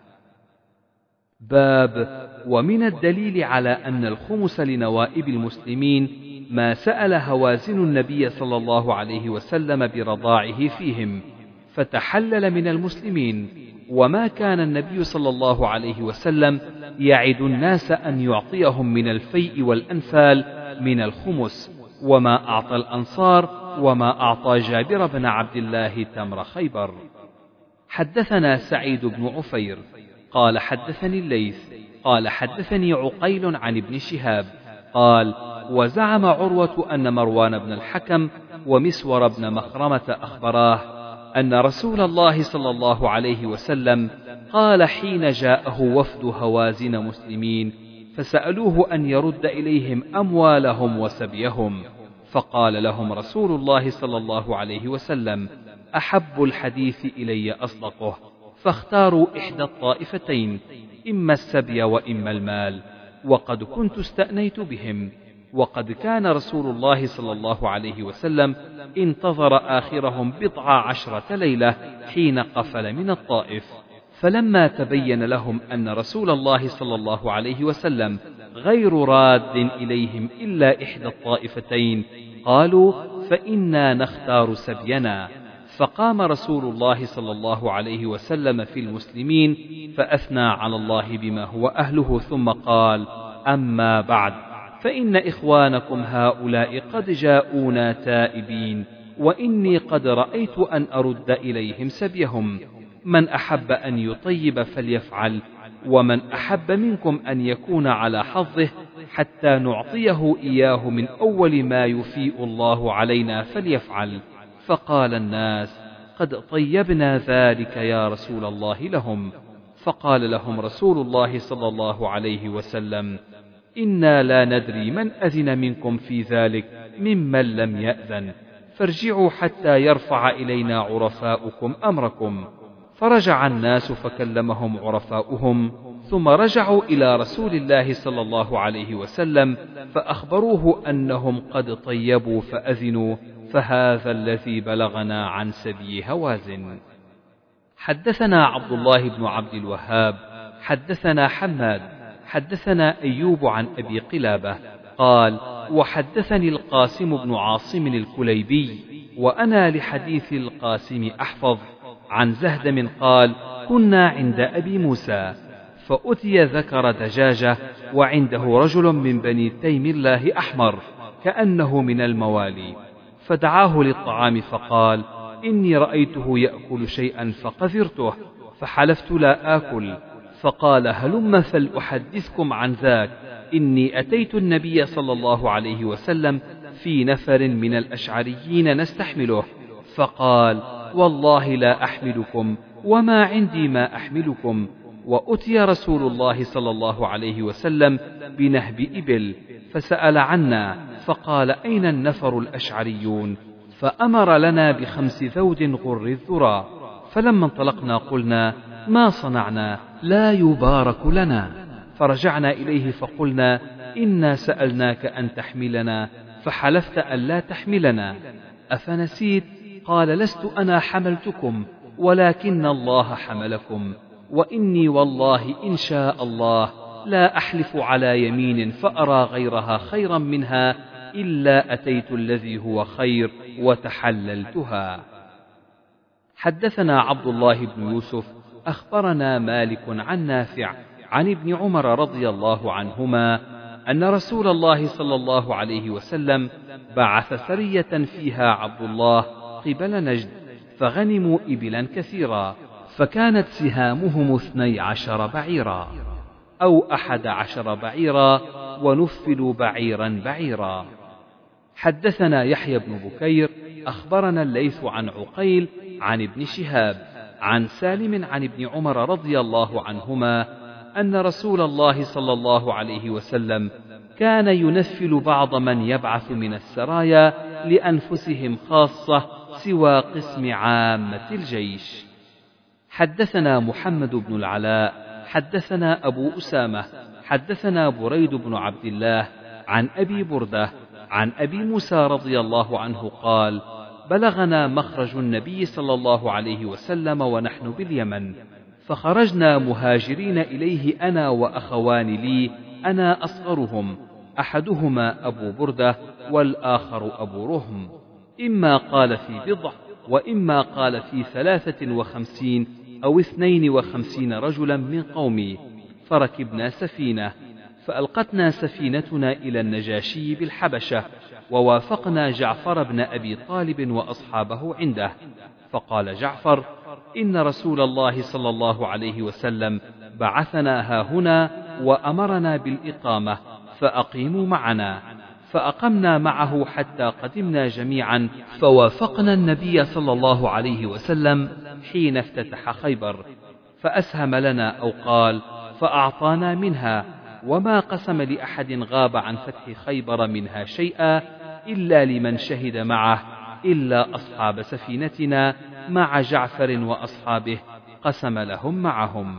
باب ومن الدليل على أن الخمس لنوائب المسلمين ما سأل هوازن النبي صلى الله عليه وسلم برضاعه فيهم فتحلل من المسلمين، وما كان النبي صلى الله عليه وسلم يعد الناس أن يعطيهم من الفيء والأنفال من الخمس، وما أعطى الأنصار وما أعطى جابر بن عبد الله تمر خيبر. حدثنا سعيد بن عفير قال حدثني الليث قال حدثني عقيل عن ابن شهاب قال: وزعم عروة أن مروان بن الحكم ومسور بن مخرمة أخبراه أن رسول الله صلى الله عليه وسلم قال حين جاءه وفد هوازن مسلمين فسألوه أن يرد إليهم أموالهم وسبيهم، فقال لهم رسول الله صلى الله عليه وسلم: أحب الحديث إلي أصدقه، فاختاروا إحدى الطائفتين، إما السبي وإما المال، وقد كنت استأنيت بهم. وقد كان رسول الله صلى الله عليه وسلم انتظر آخرهم بضع عشرة ليلة حين قفل من الطائف، فلما تبين لهم أن رسول الله صلى الله عليه وسلم غير راد إليهم إلا إحدى الطائفتين قالوا: فإنا نختار سبينا. فقام رسول الله صلى الله عليه وسلم في المسلمين فأثنى على الله بما هو أهله، ثم قال: أما بعد، فإن إخوانكم هؤلاء قد جاءونا تائبين، وإني قد رأيت أن أرد إليهم سبيهم. من أحب أن يطيب فليفعل، ومن أحب منكم أن يكون على حظه حتى نعطيه إياه من أول ما يفيء الله علينا فليفعل. فقال الناس: قد طيبنا ذلك يا رسول الله لهم. فقال لهم رسول الله صلى الله عليه وسلم: إنا لا ندري من أذن منكم في ذلك ممن لم يأذن، فارجعوا حتى يرفع إلينا عرفاؤكم أمركم. فرجع الناس فكلمهم عرفاؤهم ثم رجعوا إلى رسول الله صلى الله عليه وسلم فأخبروه أنهم قد طيبوا فأذنوا، فهذا الذي بلغنا عن سبي هوازن. حدثنا عبد الله بن عبد الوهاب حدثنا حماد حدثنا أيوب عن أبي قلابة قال: وحدثني القاسم بن عاصم الكليبي وأنا لحديث القاسم أحفظ عن زهدم قال: كنا عند أبي موسى فأتي ذكر دجاجة وعنده رجل من بني تيم الله أحمر كأنه من الموالي، فدعاه للطعام فقال: إني رأيته يأكل شيئا فقذرته فحلفت لا آكل، فقال: هلم فلأحدثكم عن ذاك، إني أتيت النبي صلى الله عليه وسلم في نفر من الأشعريين نستحمله، فقال: والله لا أحملكم وما عندي ما أحملكم. وأتي رسول الله صلى الله عليه وسلم بنهب إبل فسأل عنا فقال: أين النفر الأشعريون؟ فأمر لنا بخمس ذود غر الذرى، فلما انطلقنا قلنا: ما صنعنا؟ لا يبارك لنا. فرجعنا إليه فقلنا: إنا سألناك أن تحملنا فحلفت أن لا تحملنا، أفنسيت؟ قال: لست أنا حملتكم ولكن الله حملكم، وإني والله إن شاء الله لا أحلف على يمين فأرى غيرها خيرا منها إلا أتيت الذي هو خير وتحللتها. حدثنا عبد الله بن يوسف أخبرنا مالك عن نافع عن ابن عمر رضي الله عنهما أن رسول الله صلى الله عليه وسلم بعث سرية فيها عبد الله قبل نجد، فغنموا إبلا كثيرا، فكانت سهامهم اثني عشر بعيرا أو أحد عشر بعيرا، ونفلوا بعيرا بعيرا. حدثنا يحيى بن بكير أخبرنا الليث عن عقيل عن ابن شهاب عن سالم عن ابن عمر رضي الله عنهما أن رسول الله صلى الله عليه وسلم كان ينفل بعض من يبعث من السرايا لأنفسهم خاصة سوى قسم عامة الجيش. حدثنا محمد بن العلاء حدثنا أبو أسامة حدثنا بريد بن عبد الله عن أبي بردة عن أبي موسى رضي الله عنه قال: بلغنا مخرج النبي صلى الله عليه وسلم ونحن باليمن، فخرجنا مهاجرين إليه أنا وأخوان لي، أنا أصغرهم، أحدهما أبو بردة والآخر أبو رهم، إما قال في بضع وإما قال في ثلاثة وخمسين أو اثنين وخمسين رجلا من قومي، فركبنا سفينة فألقتنا سفينتنا إلى النجاشي بالحبشة، ووافقنا جعفر بن أبي طالب وأصحابه عنده، فقال جعفر: إن رسول الله صلى الله عليه وسلم بعثنا هاهنا وأمرنا بالإقامة، فأقيموا معنا. فأقمنا معه حتى قدمنا جميعا، فوافقنا النبي صلى الله عليه وسلم حين افتتح خيبر، فأسهم لنا أو قال فأعطانا منها، وما قسم لأحد غاب عن فتح خيبر منها شيئا إلا لمن شهد معه، إلا أصحاب سفينتنا مع جعفر وأصحابه قسم لهم معهم.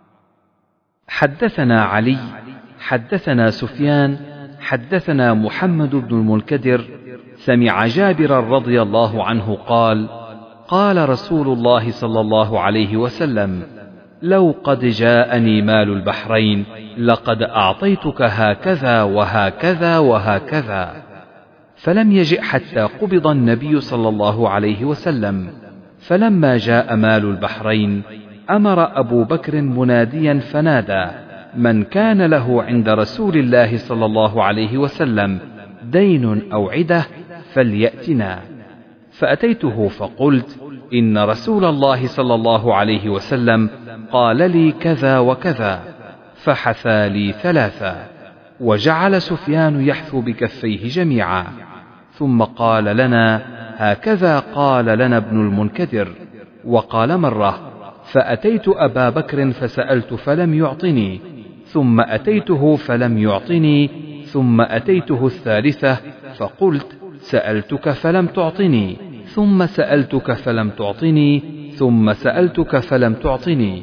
حدثنا علي حدثنا سفيان حدثنا محمد بن المنكدر سمع جابرا رضي الله عنه قال: قال رسول الله صلى الله عليه وسلم: لو قد جاءني مال البحرين لقد أعطيتك هكذا وهكذا وهكذا. فلم يجئ حتى قبض النبي صلى الله عليه وسلم. فلما جاء مال البحرين أمر أبو بكر مناديا فنادى: من كان له عند رسول الله صلى الله عليه وسلم دين أو عدة فليأتنا. فأتيته فقلت: إن رسول الله صلى الله عليه وسلم قال لي كذا وكذا، فحثى لي ثلاثة. وجعل سفيان يحثو بكفيه جميعا، ثم قال لنا: هكذا قال لنا ابن المنكدر. وقال مرة: فأتيت أبا بكر فسألت فلم يعطني، ثم أتيته فلم يعطني، ثم أتيته الثالثة فقلت: سألتك فلم تعطني، ثم سألتك فلم تعطني، ثم سألتك فلم تعطني،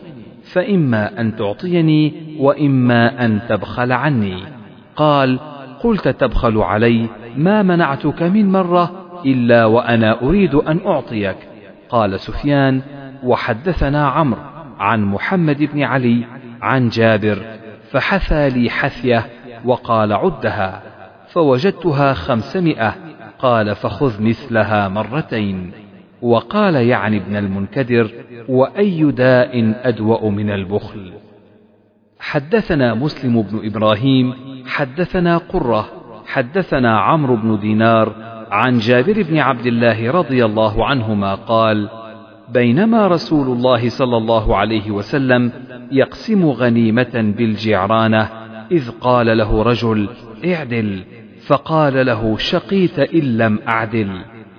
فإما أن تعطيني وإما أن تبخل عني. قال: قلت تبخل علي؟ ما منعتك من مرة إلا وأنا أريد أن أعطيك. قال سفيان: وحدثنا عمرو عن محمد بن علي عن جابر فحثى لي حثية وقال: عدها، فوجدتها خمسمائة. قال: فخذ مثلها مرتين. وقال يعني ابن المنكدر: وأي داء أدوأ من البخل. حدثنا مسلم بن إبراهيم حدثنا قرة حدثنا عمرو بن دينار عن جابر بن عبد الله رضي الله عنهما قال: بينما رسول الله صلى الله عليه وسلم يقسم غنيمة بالجعرانة إذ قال له رجل: اعدل، فقال له: شقيت إن لم أعدل.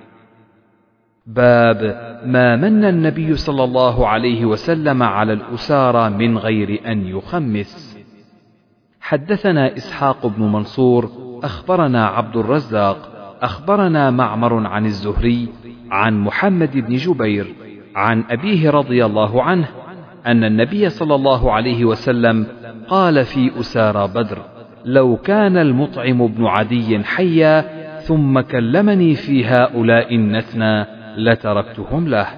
باب ما من النبي صلى الله عليه وسلم على الأسارى من غير أن يخمس. حدثنا إسحاق بن منصور أخبرنا عبد الرزاق أخبرنا معمر عن الزهري عن محمد بن جبير عن أبيه رضي الله عنه أن النبي صلى الله عليه وسلم قال في أسارى بدر: لو كان المطعم بن عدي حيا ثم كلمني في هؤلاء النتنى لتركتهم له.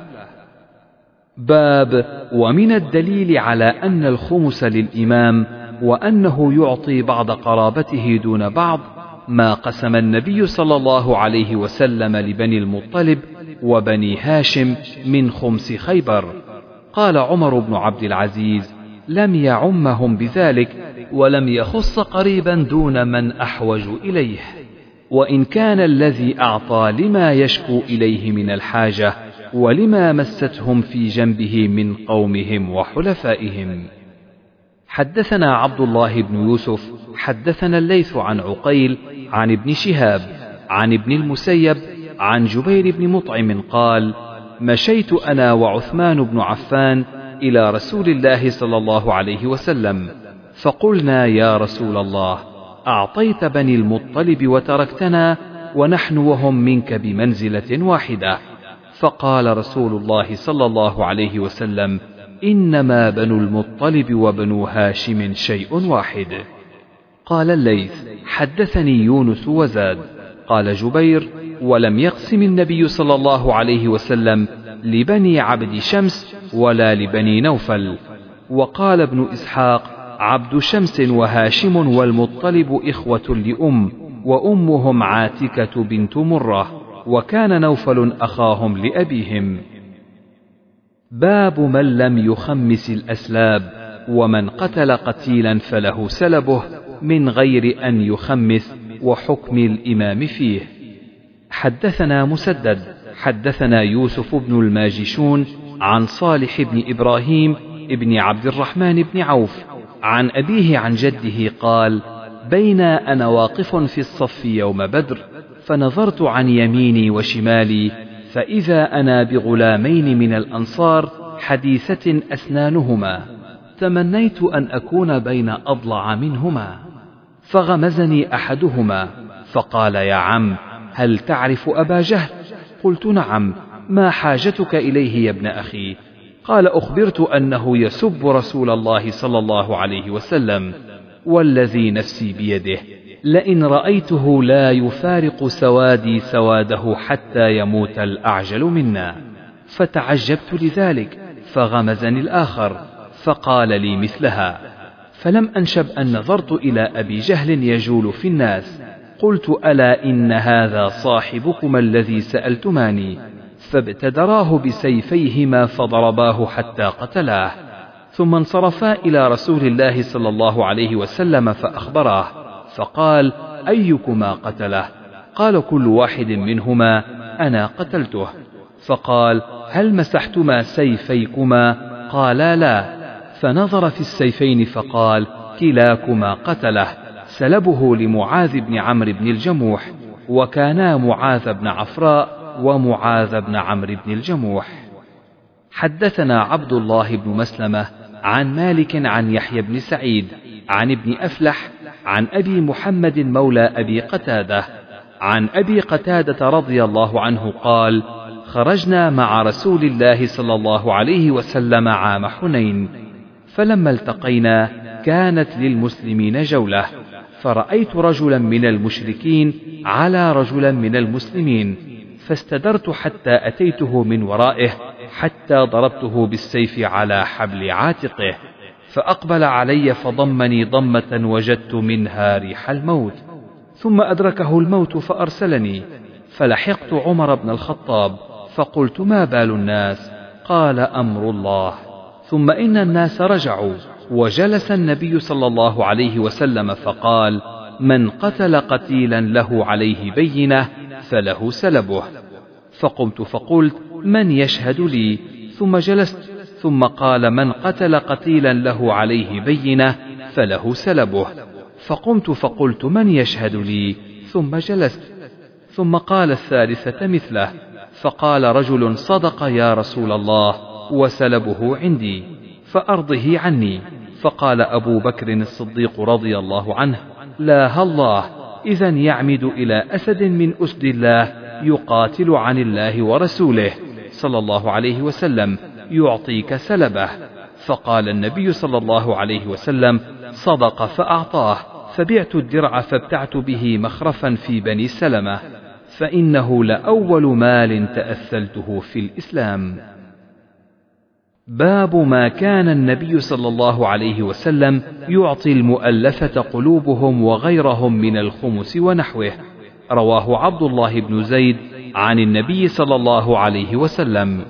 باب ومن الدليل على أن الخمس للإمام وأنه يعطي بعض قرابته دون بعض ما قسم النبي صلى الله عليه وسلم لبني المطلب وبني هاشم من خمس خيبر. قال عمر بن عبد العزيز: لم يعمهم بذلك ولم يخص قريبا دون من أحوج إليه، وإن كان الذي أعطى لما يشكو إليه من الحاجة ولما مستهم في جنبه من قومهم وحلفائهم. حدثنا عبد الله بن يوسف حدثنا الليث عن عقيل عن ابن شهاب عن ابن المسيب عن جبير بن مطعم قال: مشيت أنا وعثمان بن عفان إلى رسول الله صلى الله عليه وسلم فقلنا: يا رسول الله، أعطيت بني المطلب وتركتنا ونحن وهم منك بمنزلة واحدة. فقال رسول الله صلى الله عليه وسلم: إنما بنو المطلب وبنو هاشم شيء واحد. قال الليث: حدثني يونس وزاد. قال جبير: ولم يقسم النبي صلى الله عليه وسلم لبني عبد شمس ولا لبني نوفل. وقال ابن إسحاق: عبد شمس وهاشم والمطلب إخوة لأم، وأمهم عاتكة بنت مرة، وكان نوفل أخاهم لأبيهم. باب من لم يخمس الأسلاب ومن قتل قتيلا فله سلبه من غير أن يخمس وحكم الإمام فيه. حدثنا مسدد حدثنا يوسف بن الماجشون عن صالح بن إبراهيم ابن عبد الرحمن بن عوف عن أبيه عن جده قال: بين أنا واقف في الصف يوم بدر فنظرت عن يميني وشمالي فإذا أنا بغلامين من الأنصار حديثة أسنانهما، تمنيت أن أكون بين أضلع منهما، فغمزني أحدهما فقال: يا عم، هل تعرف أبا جهل؟ قلت: نعم. ما حاجتك إليه يا ابن أخي؟ قال: أخبرت أنه يسب رسول الله صلى الله عليه وسلم، والذي نفسي بيده لئن رأيته لا يفارق سوادي سواده حتى يموت الأعجل منا. فتعجبت لذلك، فغمزني الآخر فقال لي مثلها، فلم أنشب أن نظرت إلى أبي جهل يجول في الناس، قلت: ألا إن هذا صاحبكما الذي سألتماني. فابتدراه بسيفيهما فضرباه حتى قتلاه، ثم انصرفا إلى رسول الله صلى الله عليه وسلم فأخبراه، فقال: أيكما قتله؟ قال: كل واحد منهما أنا قتلته. فقال: هل مسحتما سيفيكما؟ قالا: لا. فنظر في السيفين فقال: كلاكما قتله، سلبه لمعاذ بن عمرو بن الجموح، وكانا معاذ بن عفراء ومعاذ بن عمرو بن الجموح. حدثنا عبد الله بن مسلمة عن مالك عن يحيى بن سعيد عن ابن أفلح عن أبي محمد مولى أبي قتادة عن أبي قتادة رضي الله عنه قال: خرجنا مع رسول الله صلى الله عليه وسلم عام حنين، فلما التقينا كانت للمسلمين جولة، فرأيت رجلا من المشركين على رجلا من المسلمين، فاستدرت حتى أتيته من ورائه حتى ضربته بالسيف على حبل عاتقه، فأقبل علي فضمني ضمة وجدت منها ريح الموت، ثم أدركه الموت فأرسلني، فلحقت عمر بن الخطاب فقلت: ما بال الناس؟ قال: أمر الله. ثم إن الناس رجعوا، وجلس النبي صلى الله عليه وسلم فقال: من قتل قتيلا له عليه بينة فله سلبه. فقمت فقلت: من يشهد لي؟ ثم جلست، ثم قال: من قتل قتيلا له عليه بينة فله سلبه. فقمت فقلت: من يشهد لي؟ ثم جلست، ثم قال الثالثة مثله، فقال رجل: صدق يا رسول الله، وسلبه عندي فأرضه عني. فقال أبو بكر الصديق رضي الله عنه: لا الله، إذن يعمد إلى أسد من أسد الله يقاتل عن الله ورسوله صلى الله عليه وسلم يعطيك سلبه. فقال النبي صلى الله عليه وسلم: صدق، فأعطاه، فبعت الدرع فابتعت به مخرفا في بني سلمة، فإنه لأول مال تأثلته في الإسلام. باب ما كان النبي صلى الله عليه وسلم يعطي المؤلفة قلوبهم وغيرهم من الخمس ونحوه. رواه عبد الله بن زيد عن النبي صلى الله عليه وسلم.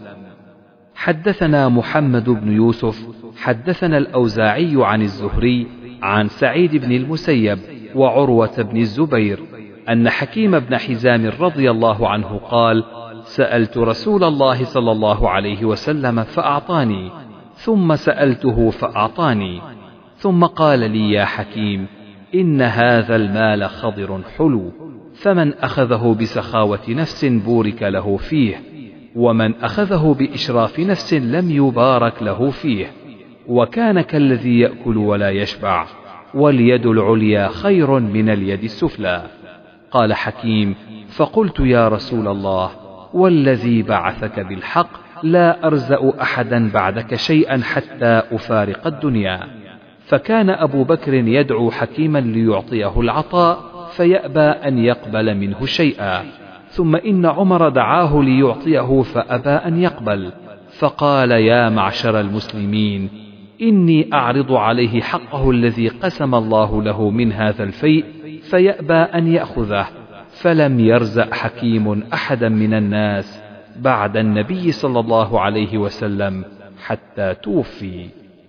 حدثنا محمد بن يوسف حدثنا الأوزاعي عن الزهري عن سعيد بن المسيب وعروة بن الزبير أن حكيم بن حزام رضي الله عنه قال: سألت رسول الله صلى الله عليه وسلم فأعطاني، ثم سألته فأعطاني، ثم قال لي: يا حكيم، إن هذا المال خضر حلو، فمن أخذه بسخاوة نفس بورك له فيه، ومن أخذه بإشراف نفس لم يبارك له فيه، وكان كالذي يأكل ولا يشبع، واليد العليا خير من اليد السفلى. قال حكيم: فقلت: يا رسول الله، والذي بعثك بالحق لا أرزأ أحدا بعدك شيئا حتى أفارق الدنيا. فكان أبو بكر يدعو حكيما ليعطيه العطاء فيأبى أن يقبل منه شيئا، ثم إن عمر دعاه ليعطيه فأبى أن يقبل، فقال: يا معشر المسلمين، إني أعرض عليه حقه الذي قسم الله له من هذا الفيء فيأبى أن يأخذه، فلم يرزق حكيم أحدا من الناس بعد النبي صلى الله عليه وسلم حتى توفي.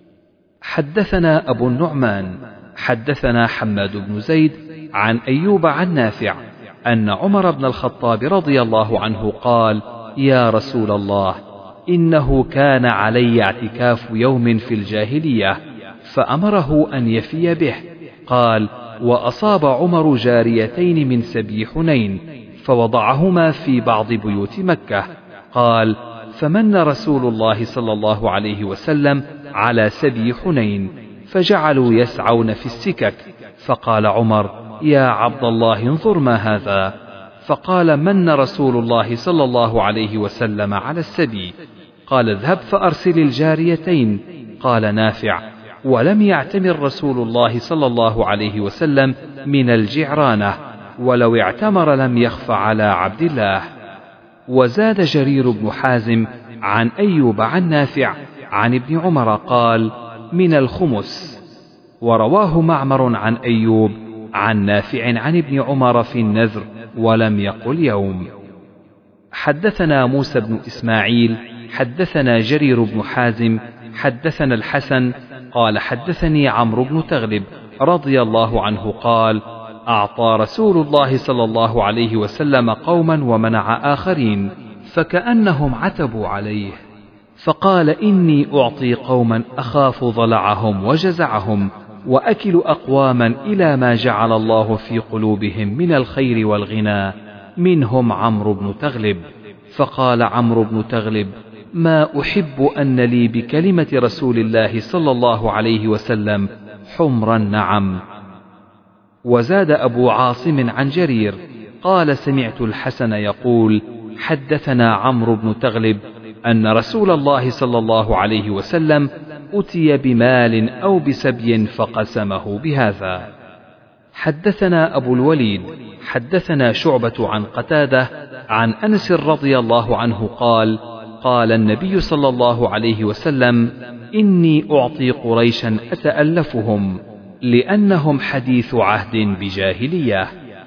حدثنا أبو النعمان حدثنا حماد بن زيد عن أيوب عن نافع أن عمر بن الخطاب رضي الله عنه قال: يا رسول الله، إنه كان علي اعتكاف يوم في الجاهلية فأمره أن يفي به. قال: وأصاب عمر جاريتين من سبي حنين فوضعهما في بعض بيوت مكة. قال: فمن رسول الله صلى الله عليه وسلم على سبي حنين فجعلوا يسعون في السكك، فقال عمر: يا عبد الله، انظر ما هذا. فقال: من رسول الله صلى الله عليه وسلم على السبي؟ قال: اذهب فأرسل الجاريتين. قال نافع: ولم يعتمر رسول الله صلى الله عليه وسلم من الجعرانة، ولو اعتمر لم يخف على عبد الله. وزاد جرير بن حازم عن أيوب عن نافع عن ابن عمر قال: من الخمس. ورواه معمر عن أيوب عن نافع عن ابن عمر في النذر ولم يقل يوم. حدثنا موسى بن إسماعيل حدثنا جرير بن حازم حدثنا الحسن قال: حدثني عمرو بن تغلب رضي الله عنه قال: أعطى رسول الله صلى الله عليه وسلم قوما ومنع آخرين، فكأنهم عتبوا عليه، فقال: إني أعطي قوما أخاف ضلعهم وجزعهم، وأكل أقواما إلى ما جعل الله في قلوبهم من الخير والغنى، منهم عمرو بن تغلب. فقال عمرو بن تغلب: ما أحب أن لي بكلمة رسول الله صلى الله عليه وسلم حمر النعم. وزاد أبو عاصم عن جرير قال: سمعت الحسن يقول: حدثنا عمرو بن تغلب أن رسول الله صلى الله عليه وسلم أتي بمال أو بسبي فقسمه بهذا. حدثنا أبو الوليد حدثنا شعبة عن قتادة عن أنس رضي الله عنه قال قال النبي صلى الله عليه وسلم إني أعطي قريشا أتألفهم لأنهم حديث عهد بجاهلية.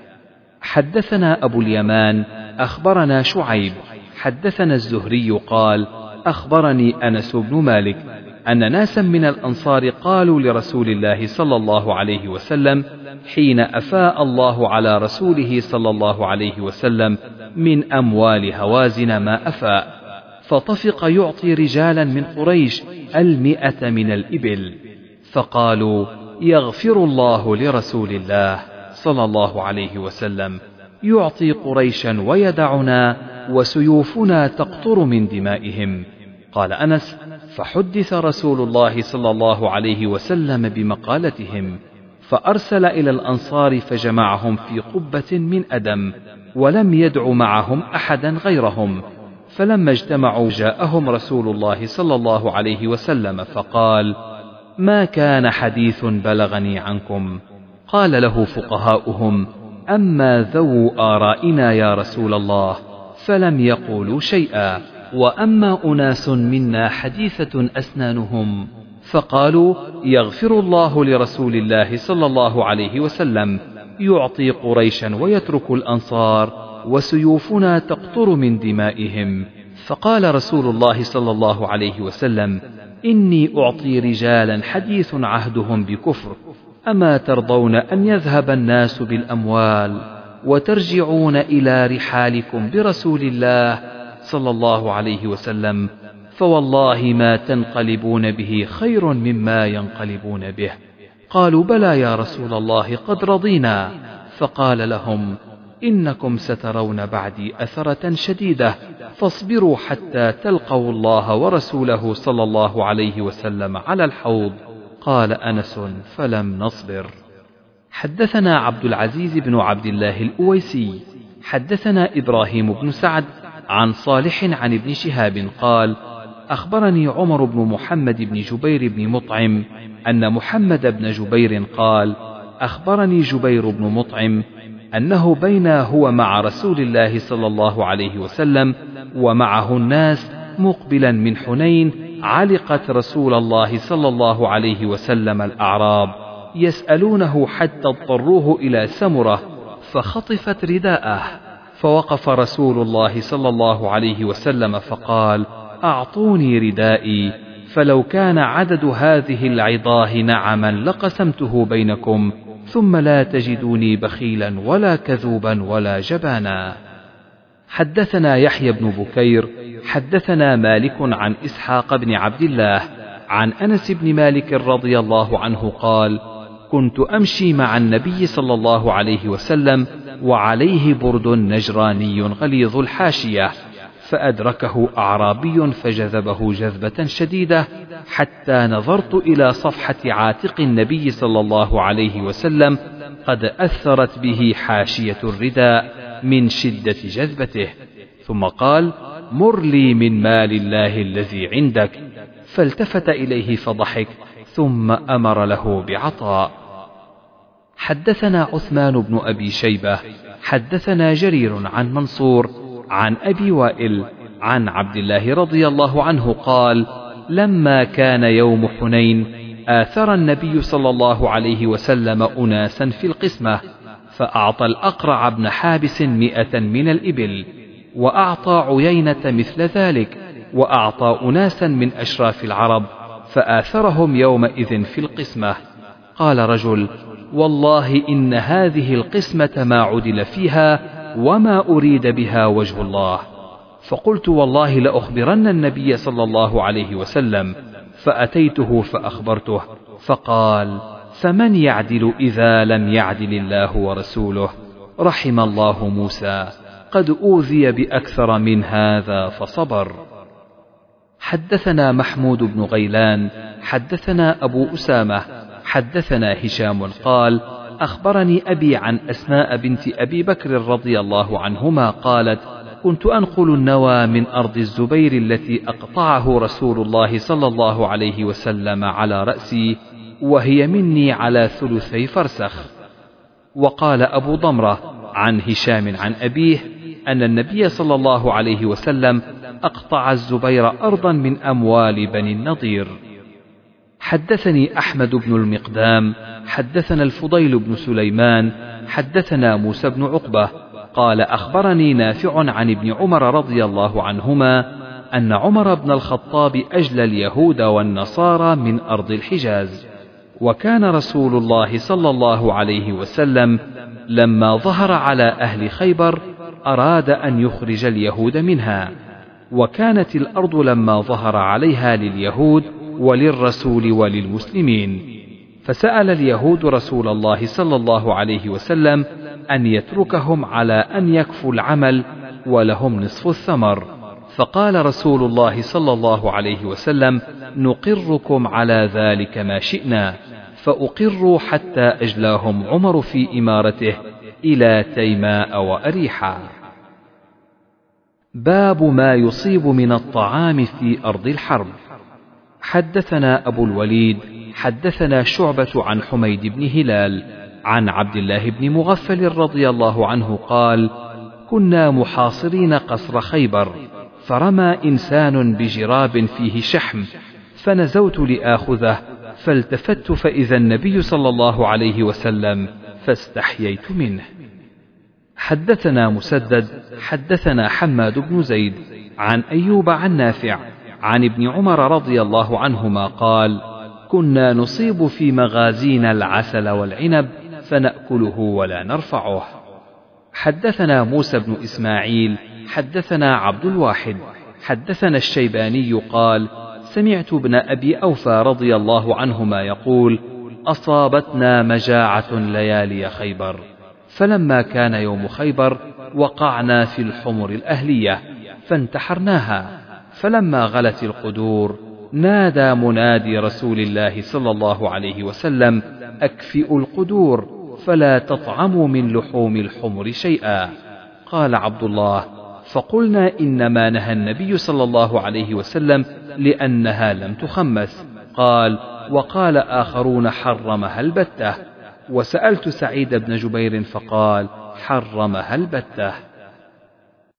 حدثنا أبو اليمان أخبرنا شعيب حدثنا الزهري قال أخبرني أنس بن مالك أن ناسا من الأنصار قالوا لرسول الله صلى الله عليه وسلم حين أفاء الله على رسوله صلى الله عليه وسلم من أموال هوازن ما أفاء، فطفق يعطي رجالا من قريش المئة من الإبل، فقالوا يغفر الله لرسول الله صلى الله عليه وسلم يعطي قريشا ويدعنا وسيوفنا تقطر من دمائهم. قال أنس فحدث رسول الله صلى الله عليه وسلم بمقالتهم، فأرسل إلى الأنصار فجمعهم في قبة من أدم، ولم يدع معهم أحدا غيرهم. فلما اجتمعوا جاءهم رسول الله صلى الله عليه وسلم فقال ما كان حديث بلغني عنكم؟ قال له فقهاؤهم أما ذو آرائنا يا رسول الله فلم يقولوا شيئا، وأما أناس منا حديثة أسنانهم فقالوا يغفر الله لرسول الله صلى الله عليه وسلم يعطي قريشا ويترك الأنصار وسيوفنا تقطر من دمائهم. فقال رسول الله صلى الله عليه وسلم إني أعطي رجالا حديث عهدهم بكفر، أما ترضون أن يذهب الناس بالأموال وترجعون إلى رحالكم برسول الله صلى الله عليه وسلم؟ فوالله ما تنقلبون به خير مما ينقلبون به. قالوا بلى يا رسول الله قد رضينا. فقال لهم إنكم سترون بعدي أثرة شديدة، فاصبروا حتى تلقوا الله ورسوله صلى الله عليه وسلم على الحوض. قال أنس فلم نصبر. حدثنا عبد العزيز بن عبد الله الأويسي حدثنا إبراهيم بن سعد عن صالح عن ابن شهاب قال أخبرني عمر بن محمد بن جبير بن مطعم أن محمد بن جبير قال أخبرني جبير بن مطعم أنه بين هو مع رسول الله صلى الله عليه وسلم ومعه الناس مقبلا من حنين علقت رسول الله صلى الله عليه وسلم الأعراب يسألونه حتى اضطروه إلى سمرة فخطفت رداءه، فوقف رسول الله صلى الله عليه وسلم فقال أعطوني ردائي، فلو كان عدد هذه العظاه نعما لقسمته بينكم، ثم لا تجدوني بخيلا ولا كذوبا ولا جبانا. حدثنا يحيى بن بكير حدثنا مالك عن إسحاق بن عبد الله عن أنس بن مالك رضي الله عنه قال كنت أمشي مع النبي صلى الله عليه وسلم وعليه برد نجراني غليظ الحاشية، فأدركه أعرابي فجذبه جذبة شديدة حتى نظرت إلى صفحة عاتق النبي صلى الله عليه وسلم قد أثرت به حاشية الرداء من شدة جذبته، ثم قال مر لي من مال الله الذي عندك، فالتفت إليه فضحك ثم أمر له بعطاء. حدثنا عثمان بن أبي شيبة حدثنا جرير عن منصور عن أبي وائل عن عبد الله رضي الله عنه قال لما كان يوم حنين آثر النبي صلى الله عليه وسلم أناسا في القسمة، فأعطى الأقرع بن حابس مئة من الإبل، وأعطى عيينة مثل ذلك، وأعطى أناسا من أشراف العرب، فآثرهم يومئذ في القسمة. قال رجل والله إن هذه القسمة ما عدل فيها وما أريد بها وجه الله. فقلت والله لأخبرن النبي صلى الله عليه وسلم، فأتيته فأخبرته، فقال فمن يعدل إذا لم يعدل الله ورسوله؟ رحم الله موسى قد أوذي بأكثر من هذا فصبر. حدثنا محمود بن غيلان حدثنا أبو أسامة حدثنا هشام قال أخبرني أبي عن أسماء بنت أبي بكر رضي الله عنهما قالت كنت أنقل النوى من أرض الزبير التي أقطعه رسول الله صلى الله عليه وسلم على رأسي وهي مني على ثلثي فرسخ. وقال أبو ضمرة عن هشام عن أبيه أن النبي صلى الله عليه وسلم أقطع الزبير أرضا من أموال بني النضير. حدثني أحمد بن المقدام حدثنا الفضيل بن سليمان حدثنا موسى بن عقبة قال أخبرني نافع عن ابن عمر رضي الله عنهما أن عمر بن الخطاب أجلى اليهود والنصارى من أرض الحجاز، وكان رسول الله صلى الله عليه وسلم لما ظهر على أهل خيبر أراد أن يخرج اليهود منها، وكانت الأرض لما ظهر عليها لليهود وللرسول وللمسلمين، فسأل اليهود رسول الله صلى الله عليه وسلم أن يتركهم على أن يكفوا العمل ولهم نصف الثمر، فقال رسول الله صلى الله عليه وسلم نقركم على ذلك ما شئنا، فأقروا حتى أجلاهم عمر في إمارته إلى تيماء وأريحا. باب ما يصيب من الطعام في أرض الحرب. حدثنا أبو الوليد حدثنا شعبة عن حميد بن هلال عن عبد الله بن مغفل رضي الله عنه قال كنا محاصرين قصر خيبر، فرمى إنسان بجراب فيه شحم، فنزوت لآخذه، فالتفت فإذا النبي صلى الله عليه وسلم، فاستحييت منه. حدثنا مسدد حدثنا حماد بن زيد عن أيوب عن نافع عن ابن عمر رضي الله عنهما قال كنا نصيب في مغازينا العسل والعنب فنأكله ولا نرفعه. حدثنا موسى بن إسماعيل حدثنا عبد الواحد حدثنا الشيباني قال سمعت ابن أبي أوفى رضي الله عنهما يقول أصابتنا مجاعة ليالي خيبر، فلما كان يوم خيبر وقعنا في الحمر الأهلية فانتحرناها، فلما غلت القدور نادى منادي رسول الله صلى الله عليه وسلم أكفئوا القدور فلا تطعموا من لحوم الحمر شيئا. قال عبد الله فقلنا إنما نهى النبي صلى الله عليه وسلم لأنها لم تخمس. قال وقال آخرون حرمها البتة، وسألت سعيد بن جبير فقال حرمها البتة.